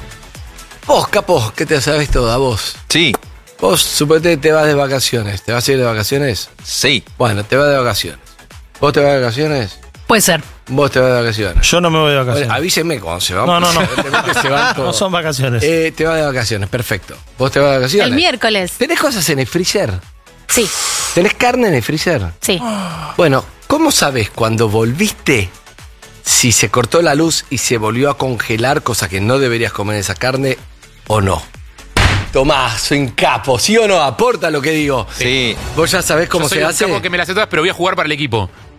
vos, capo, que te sabes todo, a vos. Sí. Vos, suponete, te vas de vacaciones. ¿Te vas a ir de vacaciones? Sí. Bueno, te vas de vacaciones. ¿Vos te vas de vacaciones? Puede ser. Vos te vas de vacaciones. Yo no me voy de vacaciones. Bueno, avísenme cuando se van. No. Se van todos. No son vacaciones. Te vas de vacaciones, perfecto. ¿Vos te vas de vacaciones? El miércoles. ¿Tenés cosas en el freezer? Sí. ¿Tenés carne en el freezer? Sí. Bueno, ¿cómo sabés cuando volviste si se cortó la luz y se volvió a congelar, cosa que no deberías comer esa carne o no? Tomás, soy un capo, ¿sí o no? Aporta lo que digo. Sí. Vos ya sabés cómo Yo soy se un hace. capo que me las sé todas, pero voy a jugar para el equipo.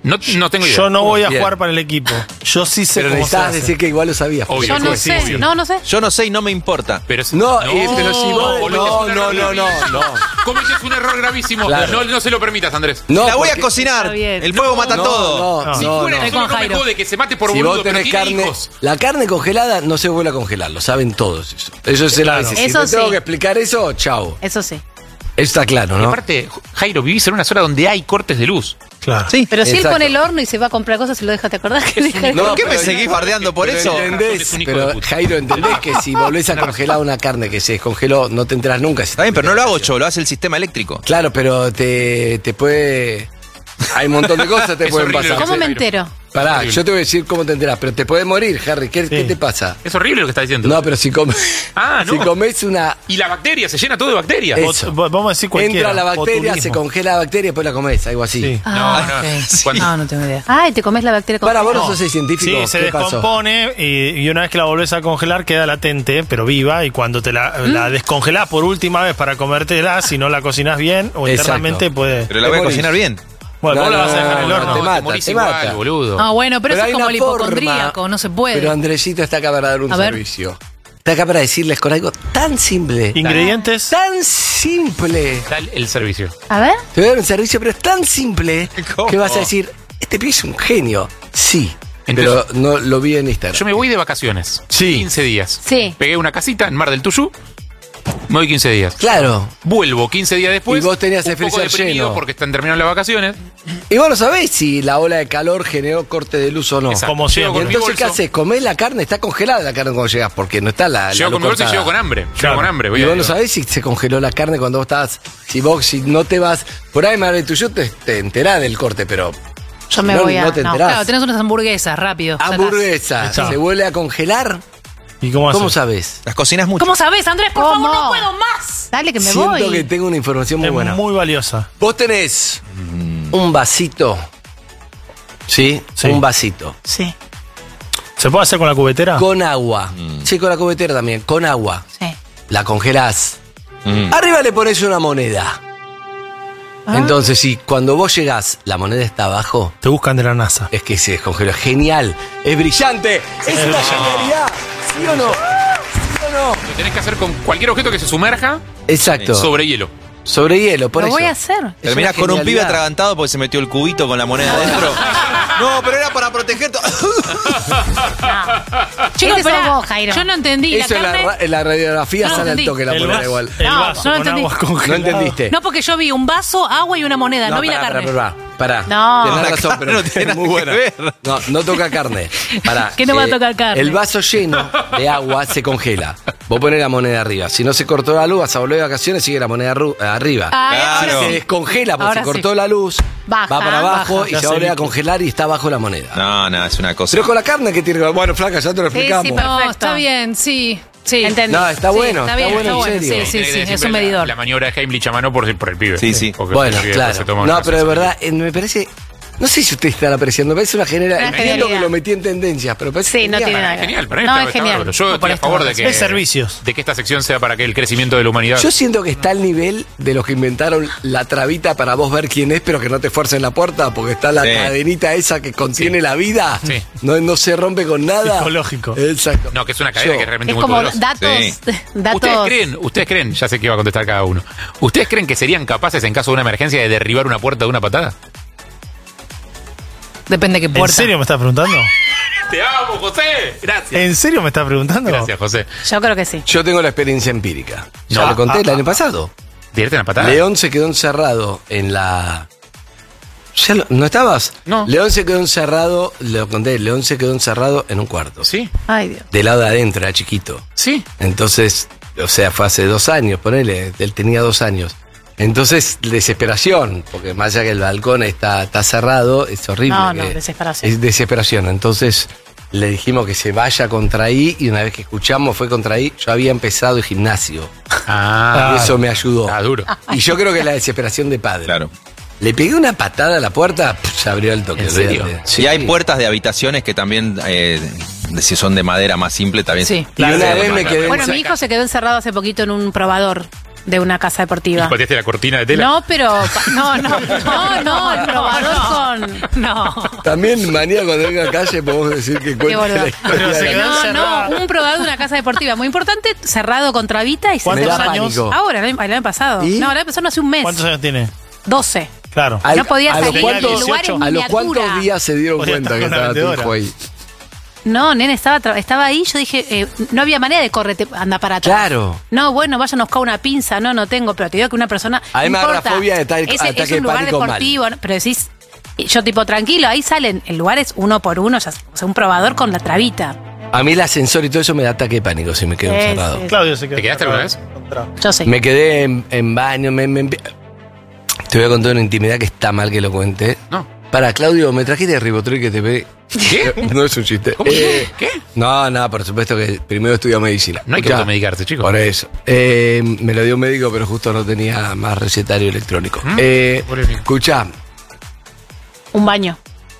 No tengo idea. Yo no voy a Bien. jugar para el equipo. Yo sí sé Pero cómo se necesitabas hace. decir que igual lo sabías. Obvio. Yo no Sí, sé. sí. No sé. Yo no sé y no me importa. Pero No, no, pero si vos... cometés No, un no, error no, gravísimo. no. Cometés un error gravísimo. Claro. No se lo permitas, Andrés. No, la voy a porque- cocinar. Está bien. El fuego mata no, todo. No, Si no, fuera no. eso, no me Jairo. jode que se mate por Si boludo, vos pero tenés tiene carne, hijos. la carne congelada no se vuelve a congelar, lo saben todos eso. Eso es el Claro. análisis. Si Eso te tengo sí. que explicar eso, chao. Eso sí. Eso está claro, Y ¿no? aparte, Jairo, vivís en una zona donde hay cortes de luz. Claro. Sí. Pero si él Exacto. pone el horno y se va a comprar cosas, se lo deja, ¿te acordás? Que deja el- ¿Por qué me pero- seguís bardeando por Pero eso? entendés, Es un hijo de pero puta. Jairo, ¿entendés que si volvés a congelar una carne que se descongeló, no te enterás nunca? Está bien, pero no lo hago yo, lo hace el sistema eléctrico. Claro, pero te puede... Hay un montón de cosas que te Es pueden horrible. pasar. ¿Cómo me entero? Pará, horrible. yo te voy a decir cómo te enterás, pero te puede morir, Harry. ¿Qué te pasa? Es horrible lo que estás diciendo. No, pero si comes... Ah, no. Si comes una... Y la bacteria, se llena todo de bacterias. Eso. Vamos a decir cualquiera. Entra la bacteria, botulismo. se congela la bacteria y después la comes, algo así. Sí. Ah, ok. Cuando- No, no tengo idea. Ay, te comes la bacteria con Para, vos no No. sos científico. Sí, se ¿Qué pasó? descompone y una vez que la volvés a congelar queda latente, pero viva. Y cuando te la descongelás por última vez para comértela, si no la cocinás bien o Exacto. internamente puede. Pero la voy a morís. cocinar bien. Bueno, No, vos la vas a no, dejar en el no, horno. te mata, morís te igual, mata. boludo. Ah, bueno, pero eso hay es como una el forma, hipocondríaco, no se puede. Pero Andresito está acá para dar un A ver. servicio. Está acá para decirles con algo tan simple. Ingredientes. Tan simple. Da el servicio. A ver. Te voy a dar un servicio, pero es tan simple ¿Cómo? que vas a decir, este pibe es un genio. Sí, Entonces- pero no lo vi en Instagram. Yo me voy de vacaciones. Sí. 15 días. Sí. Pegué una casita en Mar del Tuyú. Me voy 15 días. Claro. Vuelvo 15 días después. Y vos tenías el un poco freezer deprimido lleno. porque están terminando las vacaciones. Y vos no sabés si la ola de calor generó corte de luz o no. Exacto. Como Y siempre. Llego con mi entonces, ¿qué bolso. haces? Comés la carne, está congelada la carne cuando llegas, porque no está la Llego luz con mi bolso y cortada. llego con hambre. Llego Claro. con hambre. Y vos no sabés si se congeló la carne cuando vos estabas. Si no te vas. Por ahí, madre tuyo, te enterás del corte, pero. Yo me no, voy a. no te no. enterás. Claro, tenés unas hamburguesas, rápido. sacás. Hamburguesa, Está. ¿se vuelve a congelar? ¿Y cómo ¿Cómo haces? sabés? Las cocinas mucho. ¿Cómo sabés, Andrés? Por ¿Cómo? favor, no puedo más. Dale que me Siento voy. que tengo una información muy Es buena. muy valiosa. Vos tenés un vasito. ¿Sí? Sí. Un vasito. Sí, ¿Se puede hacer con la cubetera? Con agua. Sí, con la cubetera también. Con agua. sí. La congelás. Mm. Arriba le pones una moneda. Ah. Entonces, si cuando vos llegás, la moneda está abajo, Te buscan de la NASA. es que se descongeló. Es genial. Es brillante. Es una genialidad. ¿Sí o no? ¿Sí o no? Lo tenés que hacer con cualquier objeto que se sumerja Exacto. sobre hielo. Sobre hielo, por Lo eso. voy a hacer. Es Terminás una con un pibe genialidad. atragantado porque se metió el cubito con la moneda adentro. No, pero era para proteger todo. Ese Chicos, sos pará, vos, Jairo. yo no entendí. Eso en La carne... en la radiografía No, sale al entendí. toque la El moneda vaso, igual. el No, vaso no con entendí. agua No congelada. entendiste. No, porque yo vi un vaso, agua y una moneda. No, vi la carne. Pará. No. Tenés La razón, carne pero no tiene es muy nada que buena. ver. No toca carne. Pará. ¿Qué no va a tocar carne? El vaso lleno de agua se congela. Vos ponés la moneda arriba. Si no se cortó la luz, vas a volver de vacaciones, sigue la moneda arriba. Ah, Si Claro. se descongela porque Ahora se cortó sí. la luz, Baja, va para abajo baja. y Ya se se vuelve a líquido. congelar y está abajo la moneda. No, es una cosa. Pero con la carne que tiene que ver. Bueno, flaca, ya te lo Sí, explicamos. sí, No, Perfecto. está bien, sí. Sí. Entendí. No, está Sí, bueno, está bien, bueno, en está serio. bueno, sí, Tenés que es siempre un medidor. La maniobra de Heimlich a mano por el pibe. Sí, sí. Porque Bueno, el pibe después se claro. toma No, una pero de cosa. verdad, me parece. No sé si ustedes están apreciando, me parece una general. Una Entiendo que genialidad. lo metí en tendencias, pero parece Sí, no genial. tiene nada que ver. Genial, para mí No, está, es está genial. bárbaro. Yo No, estoy por a esta favor de razón. que, Es servicios. de que esta sección sea para que el crecimiento de la humanidad. Yo siento que está al nivel de los que inventaron la trabita para vos ver quién es, pero que no te fuercen la puerta, porque está la Sí. cadenita esa que contiene Sí. la vida. Sí. No se rompe con nada. Psicológico. Exacto. No, que es una cadena Yo- que es realmente Es muy como poderosa. datos. Sí. Datos. ¿Ustedes creen, ya sé que iba a contestar cada uno, ¿ustedes creen que serían capaces en caso de una emergencia de derribar una puerta de una patada? Depende de qué ¿En puerta. serio me estás preguntando? ¡Te amo, José! Gracias. ¿En serio me estás preguntando? Gracias, José. Yo creo que sí. Yo tengo la experiencia empírica. Ya No. lo conté el año pasado. ¿Tirarte una patada? León se quedó encerrado en la. ¿No estabas? No. León se quedó encerrado, lo conté, León se quedó encerrado en un cuarto. Sí, Ay, Dios. Del lado de adentro, era chiquito. sí. Entonces, o sea, fue hace 2 años, ponele, él tenía 2 años. Entonces, desesperación, porque más allá que el balcón está cerrado, es horrible. No, no, que- desesperación. Es desesperación. Entonces, le dijimos que se vaya contra ahí, y una vez que escuchamos fue contra ahí, yo había empezado el gimnasio. Ah, Y eso me ayudó. está duro. Y yo creo que es la desesperación de padre. Claro. Le pegué una patada a la puerta, se abrió el toque. ¿En serio? olvídate. Sí, hay puertas de habitaciones que también, si son de madera más simple, también. Sí. Y una Claro, vez me quedé Bueno, mi hijo se quedó encerrado hace poquito en un probador. de una casa deportiva. ¿Pateaste la cortina de tela? No, pero... No, el probador con... No. También mañana cuando venga a calle podemos decir que cuente la historia. No, un probador de una casa deportiva muy importante, cerrado con trabita y se ¿Cuántos cerró. años? Ahora, el año pasado. ¿Y? No, el año pasado no hace un mes. ¿Cuántos años tiene? 12. Claro. No podía salir de lugares ¿A los cuántos miniatura. días se dieron Podría cuenta que estar con la estaba tu vendedora. hijo ahí? No, nene, estaba ahí, yo dije, no había manera de correrte, anda para atrás. Claro. No, bueno, váyanos con una pinza, no tengo, pero te digo que una persona... A mí me no agarra importa, fobia de ataque es de un lugar pánico deportivo, ¿no? Pero decís, yo tipo tranquilo, ahí salen en lugares uno por uno, ya, o sea, un probador con la trabita. A mí el ascensor y todo eso me da ataque de pánico si me quedo encerrado. Claudio se quedó. ¿Te quedaste alguna vez? Yo sé. Me quedé en baño, te voy a contar una intimidad que está mal que lo cuente. No. Para, Claudio, me trajiste Rivotril que te ve. ¿Qué? No es un chiste. ¿Cómo? ¿Qué? No, por supuesto que primero estudio medicina. No hay que Escuchá, automedicarse, chicos. Por eso. Me lo dio un médico, pero justo no tenía más recetario electrónico. Escuchá, Un baño.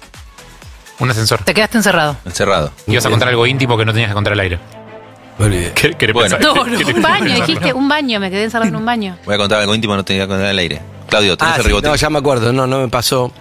Un ascensor. Te quedaste encerrado. Encerrado. Ibas a contar algo íntimo que no tenías que contar al aire. me olvidé. ¿Querés Bueno. pensar? Un baño, dijiste, un baño, me quedé encerrado en un baño. Voy a contar algo íntimo, no tenía que contar al aire. Claudio, tenés el Sí, ribotril. no, ya me acuerdo, no me pasó.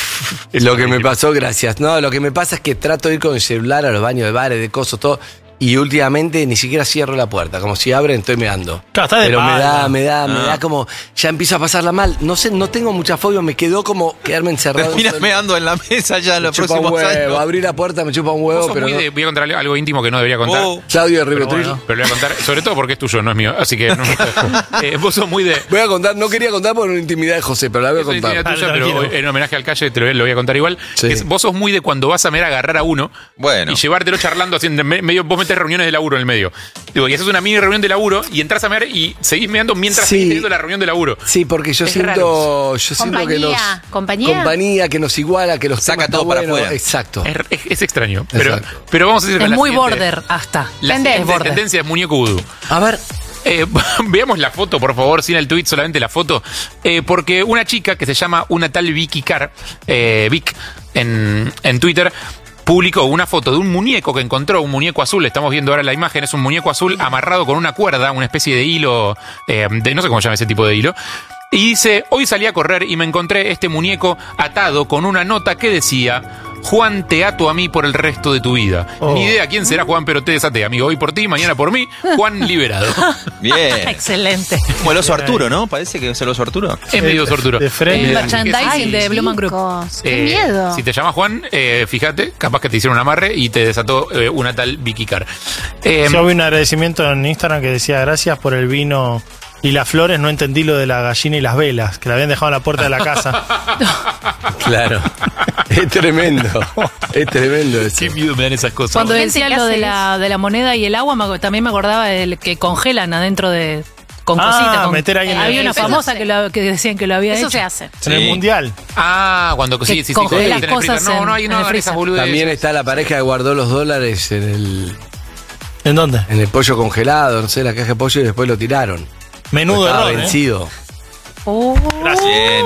Lo que me pasó, gracias. No, lo que me pasa es que trato de ir con el celular a los baños de bares, de cosas, todo. Y últimamente ni siquiera cierro la puerta. Como si abren, estoy meando. Claro, está de Pero pala. me da como. Ya empiezo a pasarla mal. No sé, no tengo mucha fobia. Me quedó como quedarme encerrado. Terminas meando en la mesa ya en Me los chupa un próximos huevo. años. Abrir la puerta me chupa un Vos huevo, sos pero muy no. voy a contar algo íntimo que no debería contar. Claudio de Pero Rivotril. bueno, pero lo voy a contar, sobre todo porque es tuyo, no es mío. Así que vos sos muy de. Voy a contar, no quería contar por una intimidad de José, pero la voy a Eso es contar. idea tuya, pero en homenaje al calle te lo voy a contar igual. Sí. Que vos sos muy de cuando vas a agarrar a uno Bueno. y llevártelo charlando así en medio. Vos metés reuniones de laburo en el medio. Digo, y haces una mini reunión de laburo y entras a mear y seguís meando mientras Sí. seguís teniendo la reunión de laburo. Sí, porque yo Es siento que los. Compañía que nos iguala, que los Saca temas todo está para bueno. afuera. Exacto. Es extraño. Exacto. Pero vamos a decir Es la muy siguiente- border hasta. La Es siguiente border. tendencia es muñeco vudú. A ver. Veamos la foto, por favor, sin el tweet, solamente la foto. Porque una chica que se llama una tal Vicky Carr, Vic, en Twitter, publicó una foto de un muñeco que encontró, un muñeco azul. Estamos viendo ahora la imagen, es un muñeco azul amarrado con una cuerda, una especie de hilo, no sé cómo se llama ese tipo de hilo. Y dice, hoy salí a correr y me encontré este muñeco atado con una nota que decía: Juan, te ato a mí por el resto de tu vida. Ni idea quién será Juan, pero te desaté, amigo. Hoy por ti, mañana por mí. Juan liberado. Bien. Excelente. Como el oso Arturo, ¿no? Parece que es el oso Arturo. Es medio Arturo. De frente. El merchandising de Blue Man Group. Qué miedo. Si te llamas Juan, fíjate, capaz que te hicieron un amarre y te desató una tal Vicky Carr. Yo vi un agradecimiento en Instagram que decía: gracias por el vino y las flores, no entendí lo de la gallina y las velas, que la habían dejado en la puerta de la casa. Claro. Es tremendo. Es tremendo eso. Qué miedo me dan esas cosas. Cuando Gente decía que lo hace de la moneda y el agua, también me acordaba del que congelan adentro de... Con cositas. Meter ahí en el- Había una Eso famosa que decían que lo había hecho. Eso se hace. En el mundial. Cuando Que sí, congelas en el freezer. cosas No, en no el hagan esas freezer. boludeces. También está la pareja que guardó los dólares en el. ¿En dónde? En el pollo congelado, no sé, la caja de pollo y después lo tiraron. Menudo Estaba error, vencido. Gracias.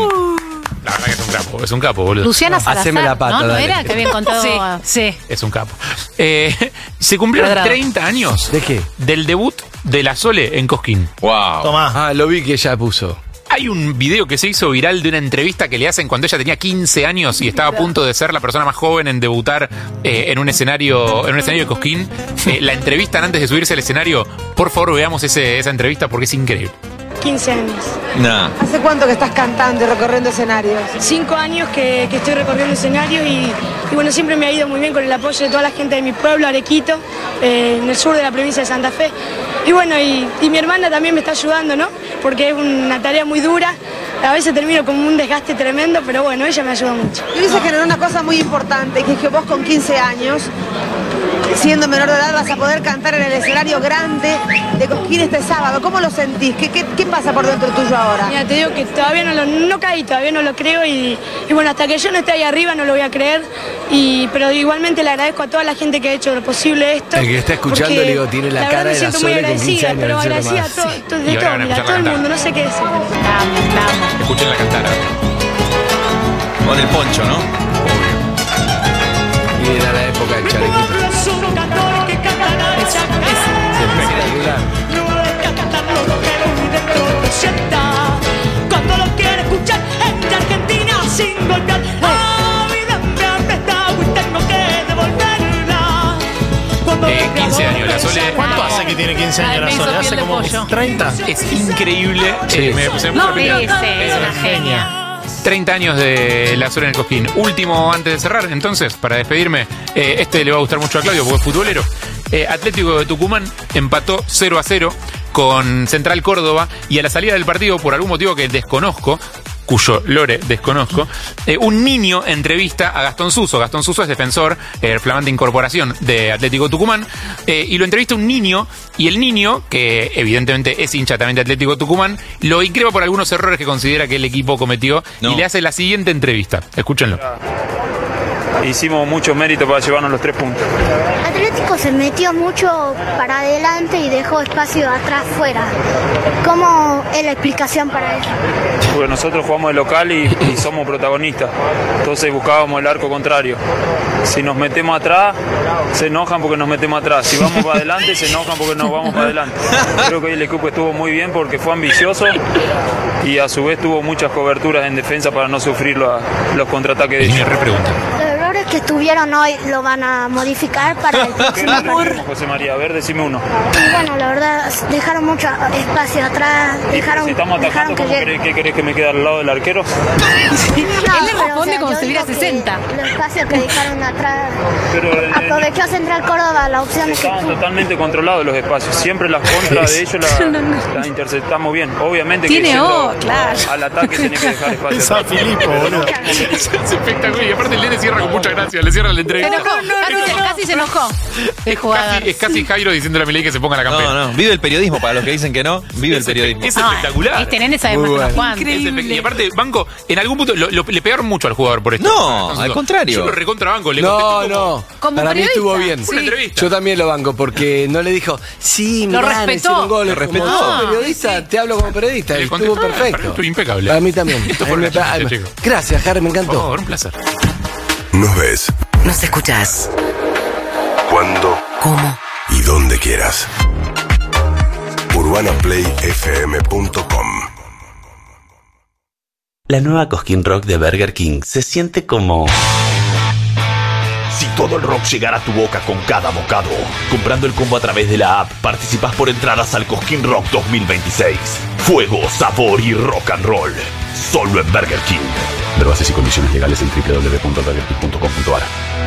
La verdad que es un capo, boludo. Luciana Salazar, Haceme la pata, ¿no? ¿No dale. era? Que había encontrado... Sí. Es un capo. Se cumplieron Ladrado. 30 años ¿De qué? del debut de la Sole en Cosquín. Wow. Tomá. Lo vi que ella puso. Hay un video que se hizo viral de una entrevista que le hacen cuando ella tenía 15 años y estaba a punto de ser la persona más joven en debutar en un escenario de Cosquín. La entrevistan antes de subirse al escenario. Por favor, veamos esa entrevista porque es increíble. 15 años. Nah. ¿Hace cuánto que estás cantando y recorriendo escenarios? 5 años que estoy recorriendo escenarios y bueno, siempre me ha ido muy bien con el apoyo de toda la gente de mi pueblo, Arequito, en el sur de la provincia de Santa Fe. Y bueno, y mi hermana también me está ayudando, ¿no? Porque es una tarea muy dura. A veces termino con un desgaste tremendo, pero bueno, ella me ayuda mucho. Y dice que una cosa muy importante, que es que vos con 15 años, siendo menor de edad, vas a poder cantar en el escenario grande de Cosquín este sábado. ¿Cómo lo sentís? ¿Qué pasa por dentro tuyo ahora? Mira, te digo que todavía no caí, todavía no lo creo y bueno, hasta que yo no esté ahí arriba no lo voy a creer. Pero igualmente le agradezco a toda la gente que ha hecho lo posible esto. El que está escuchando, porque le digo, tiene la cara verdad me de la siento muy Sole con 15 agradecida, años, pero no sé agradecida a nomás. todo, Y ahora van a mira, escucharla todo el cantar. mundo, no sé qué decir. Escuchen la cantar. Con el poncho, ¿no? Y era la época del chalequito. Espectacular. que tiene 15 años la Sole, hace como 30. Es increíble. Sí. No pese, es una genia. 30 años de la Sole en el Cosquín. Último antes de cerrar, entonces, para despedirme. Este le va a gustar mucho a Claudio porque es futbolero. Atlético de Tucumán empató 0-0 con Central Córdoba y a la salida del partido, por algún motivo que desconozco, cuyo lore desconozco, un niño entrevista a Gastón Suso. Gastón Suso es defensor, flamante incorporación de Atlético Tucumán, y lo entrevista un niño, y el niño, que evidentemente es hincha también de Atlético Tucumán, lo increpa por algunos errores que considera que el equipo cometió y le hace la siguiente entrevista. Escúchenlo. Hicimos mucho mérito para llevarnos los 3 puntos. Atlético se metió mucho para adelante y dejó espacio atrás fuera. ¿Cómo es la explicación para eso? Porque nosotros jugamos de local y somos protagonistas. Entonces buscábamos el arco contrario. Si nos metemos atrás, se enojan porque nos metemos atrás. Si vamos para adelante, se enojan porque nos vamos para adelante. Creo que hoy el equipo estuvo muy bien porque fue ambicioso y a su vez tuvo muchas coberturas en defensa para no sufrir los contraataques de ellos. Que estuvieron hoy lo van a modificar para el próximo partido. José María, a ver, decime uno. Y bueno, la verdad, dejaron mucho espacio atrás, Si estamos atacando, ¿qué querés que me quede al lado del arquero? Él le responde como si tuviera 60. Los espacios que dejaron atrás. Aprovechó Central Córdoba la opción de que... Estaban totalmente controlados los espacios. Siempre las contras de ellos las interceptamos bien. Obviamente que claro. al ataque tenés que dejar espacio. San Filipo, boludo. Es espectacular. Y aparte el nene cierra con mucha gracia. Le cierra la entrevista. Casi se enojó. Es casi Jairo diciéndole a Milei que se ponga la campera. No, vive el periodismo. Para los que dicen que no, vive el periodismo. Es espectacular. Este nene sabe más que los Juan. Y aparte, Banco, en algún punto le pegaron mucho al jugador por esto. No, al contrario. Yo lo recontra banco. No. Para mí estuvo bien. Una entrevista. Yo también lo banco porque no le dijo, sí, Lo mirá, respetó. me hicieron gol. Lo respetó. Como periodista, te hablo como periodista. Estuvo perfecto. Estuvo impecable. A mí también. Esto fue una chiste, chico. Gracias, Harry, me encantó. Por favor, un placer. Nos ves Nos escuchás. cuando, ¿Cómo? y donde quieras. UrbanaPlayFM.com. La nueva Cosquín Rock de Burger King se siente como... Si todo el rock llegara a tu boca con cada bocado, comprando el combo a través de la app, participás por entradas al Cosquín Rock 2026. Fuego, sabor y rock and roll. Solo en Burger King. Pero bases y condiciones legales en www.burgerking.com.ar.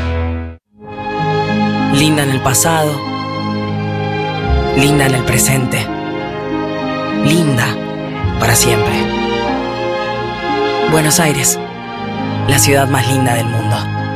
Linda en el pasado. Linda en el presente. Linda para siempre. Buenos Aires, la ciudad más linda del mundo.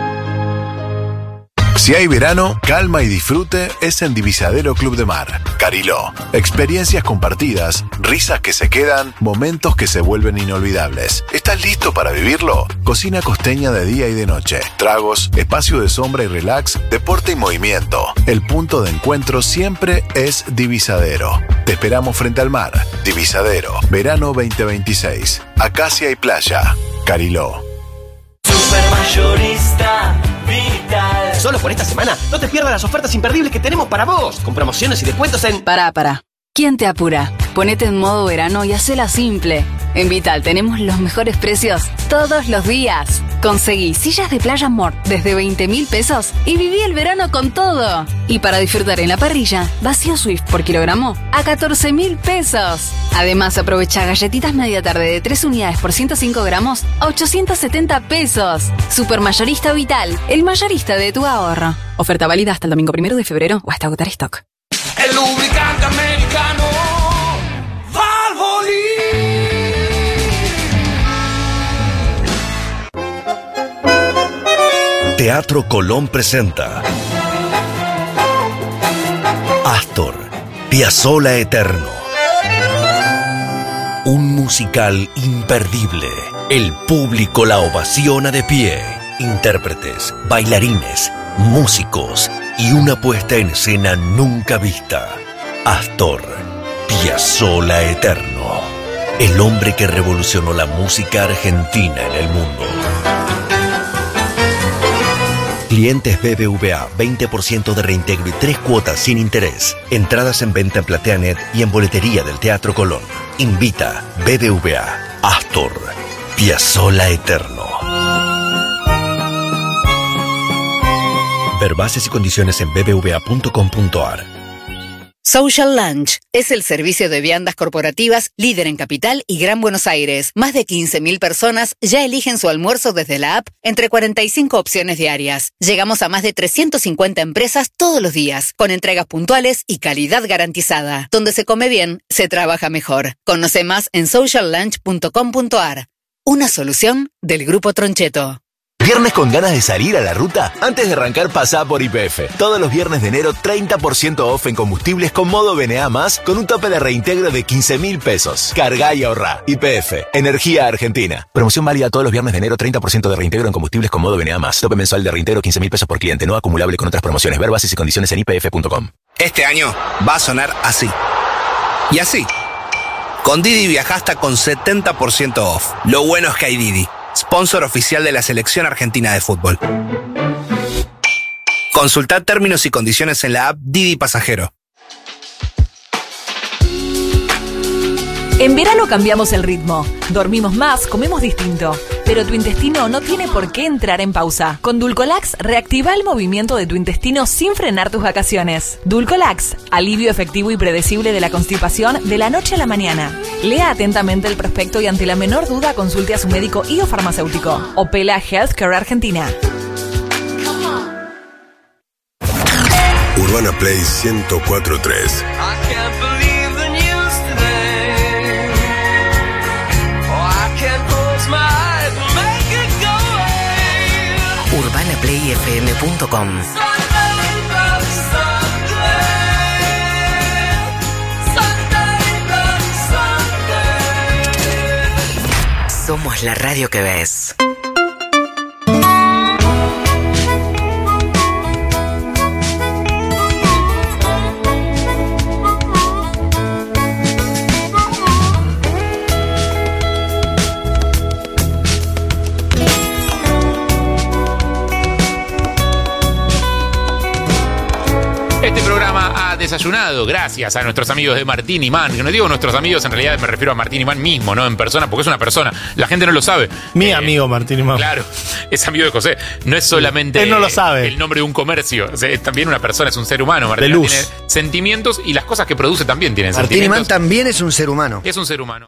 Si hay verano, calma y disfrute es en Divisadero Club de Mar. Cariló. Experiencias compartidas, risas que se quedan, momentos que se vuelven inolvidables. ¿Estás listo para vivirlo? Cocina costeña de día y de noche. Tragos, espacio de sombra y relax, deporte y movimiento. El punto de encuentro siempre es Divisadero. Te esperamos frente al mar. Divisadero. Verano 2026. Acacia y playa. Cariló. Supermayorista Vital. Solo por esta semana, no te pierdas las ofertas imperdibles que tenemos para vos, con promociones y descuentos en... Pará. ¿Quién te apura? Ponete en modo verano y hacela simple. En Vital tenemos los mejores precios todos los días. Conseguí sillas de playa Mort desde 20.000 pesos y viví el verano con todo. Y para disfrutar en la parrilla, vacío Swift por kilogramo a 14.000 pesos. Además, aprovecha galletitas media tarde de 3 unidades por 105 gramos a 870 pesos. Supermayorista Vital, el mayorista de tu ahorro. Oferta válida hasta el domingo 1 de febrero o hasta agotar stock. El lubricante americano Valvoline. Teatro Colón presenta Astor, Piazzolla Eterno. Un musical imperdible. El público la ovaciona de pie. Intérpretes, bailarines, músicos y una puesta en escena nunca vista. Astor, Piazzolla Eterno. El hombre que revolucionó la música argentina en el mundo. Clientes BBVA, 20% de reintegro y 3 cuotas sin interés. Entradas en venta en PlateaNet y en boletería del Teatro Colón. Invita BBVA. Astor, Piazzolla Eterno. Ver bases y condiciones en bbva.com.ar. Social Lunch es el servicio de viandas corporativas líder en Capital y Gran Buenos Aires. Más de 15.000 personas ya eligen su almuerzo desde la app entre 45 opciones diarias. Llegamos a más de 350 empresas todos los días, con entregas puntuales y calidad garantizada. Donde se come bien, se trabaja mejor. Conoce más en sociallunch.com.ar. Una solución del Grupo Troncheto. ¿Viernes con ganas de salir a la ruta? Antes de arrancar, pasá por YPF. Todos los viernes de enero, 30% off en combustibles con modo BNA+, con un tope de reintegro de 15.000 pesos. Cargá y ahorrá. YPF. Energía Argentina. Promoción válida todos los viernes de enero, 30% de reintegro en combustibles con modo BNA+. Tope mensual de reintegro 15.000 pesos por cliente, no acumulable con otras promociones. Ver bases y condiciones en ypf.com. Este año va a sonar así. Y así. Con Didi viajá hasta con 70% off. Lo bueno es que hay Didi, sponsor oficial de la Selección Argentina de Fútbol. Consultá términos y condiciones en la app Didi Pasajero. En verano cambiamos el ritmo. Dormimos más, comemos distinto. Pero tu intestino no tiene por qué entrar en pausa. Con Dulcolax, reactiva el movimiento de tu intestino sin frenar tus vacaciones. Dulcolax, alivio efectivo y predecible de la constipación de la noche a la mañana. Lea atentamente el prospecto y ante la menor duda consulte a su médico y o farmacéutico. Opela Healthcare Argentina. Urbana Play 104.3. UrbanaPlayFM.com. Somos la radio que ves. Este programa ha desayunado gracias a nuestros amigos de Martín y Man. Que no digo nuestros amigos, en realidad me refiero a Martín y Man mismo, no en persona, porque es una persona. La gente no lo sabe. Mi amigo Martín y Man. Claro, es amigo de José. No es solamente él no lo sabe. El nombre de un comercio. O sea, es también una persona, es un ser humano. Martín de luz. Tiene sentimientos y las cosas que produce también tienen Martín sentimientos. Martín y Man también es un ser humano. Es un ser humano.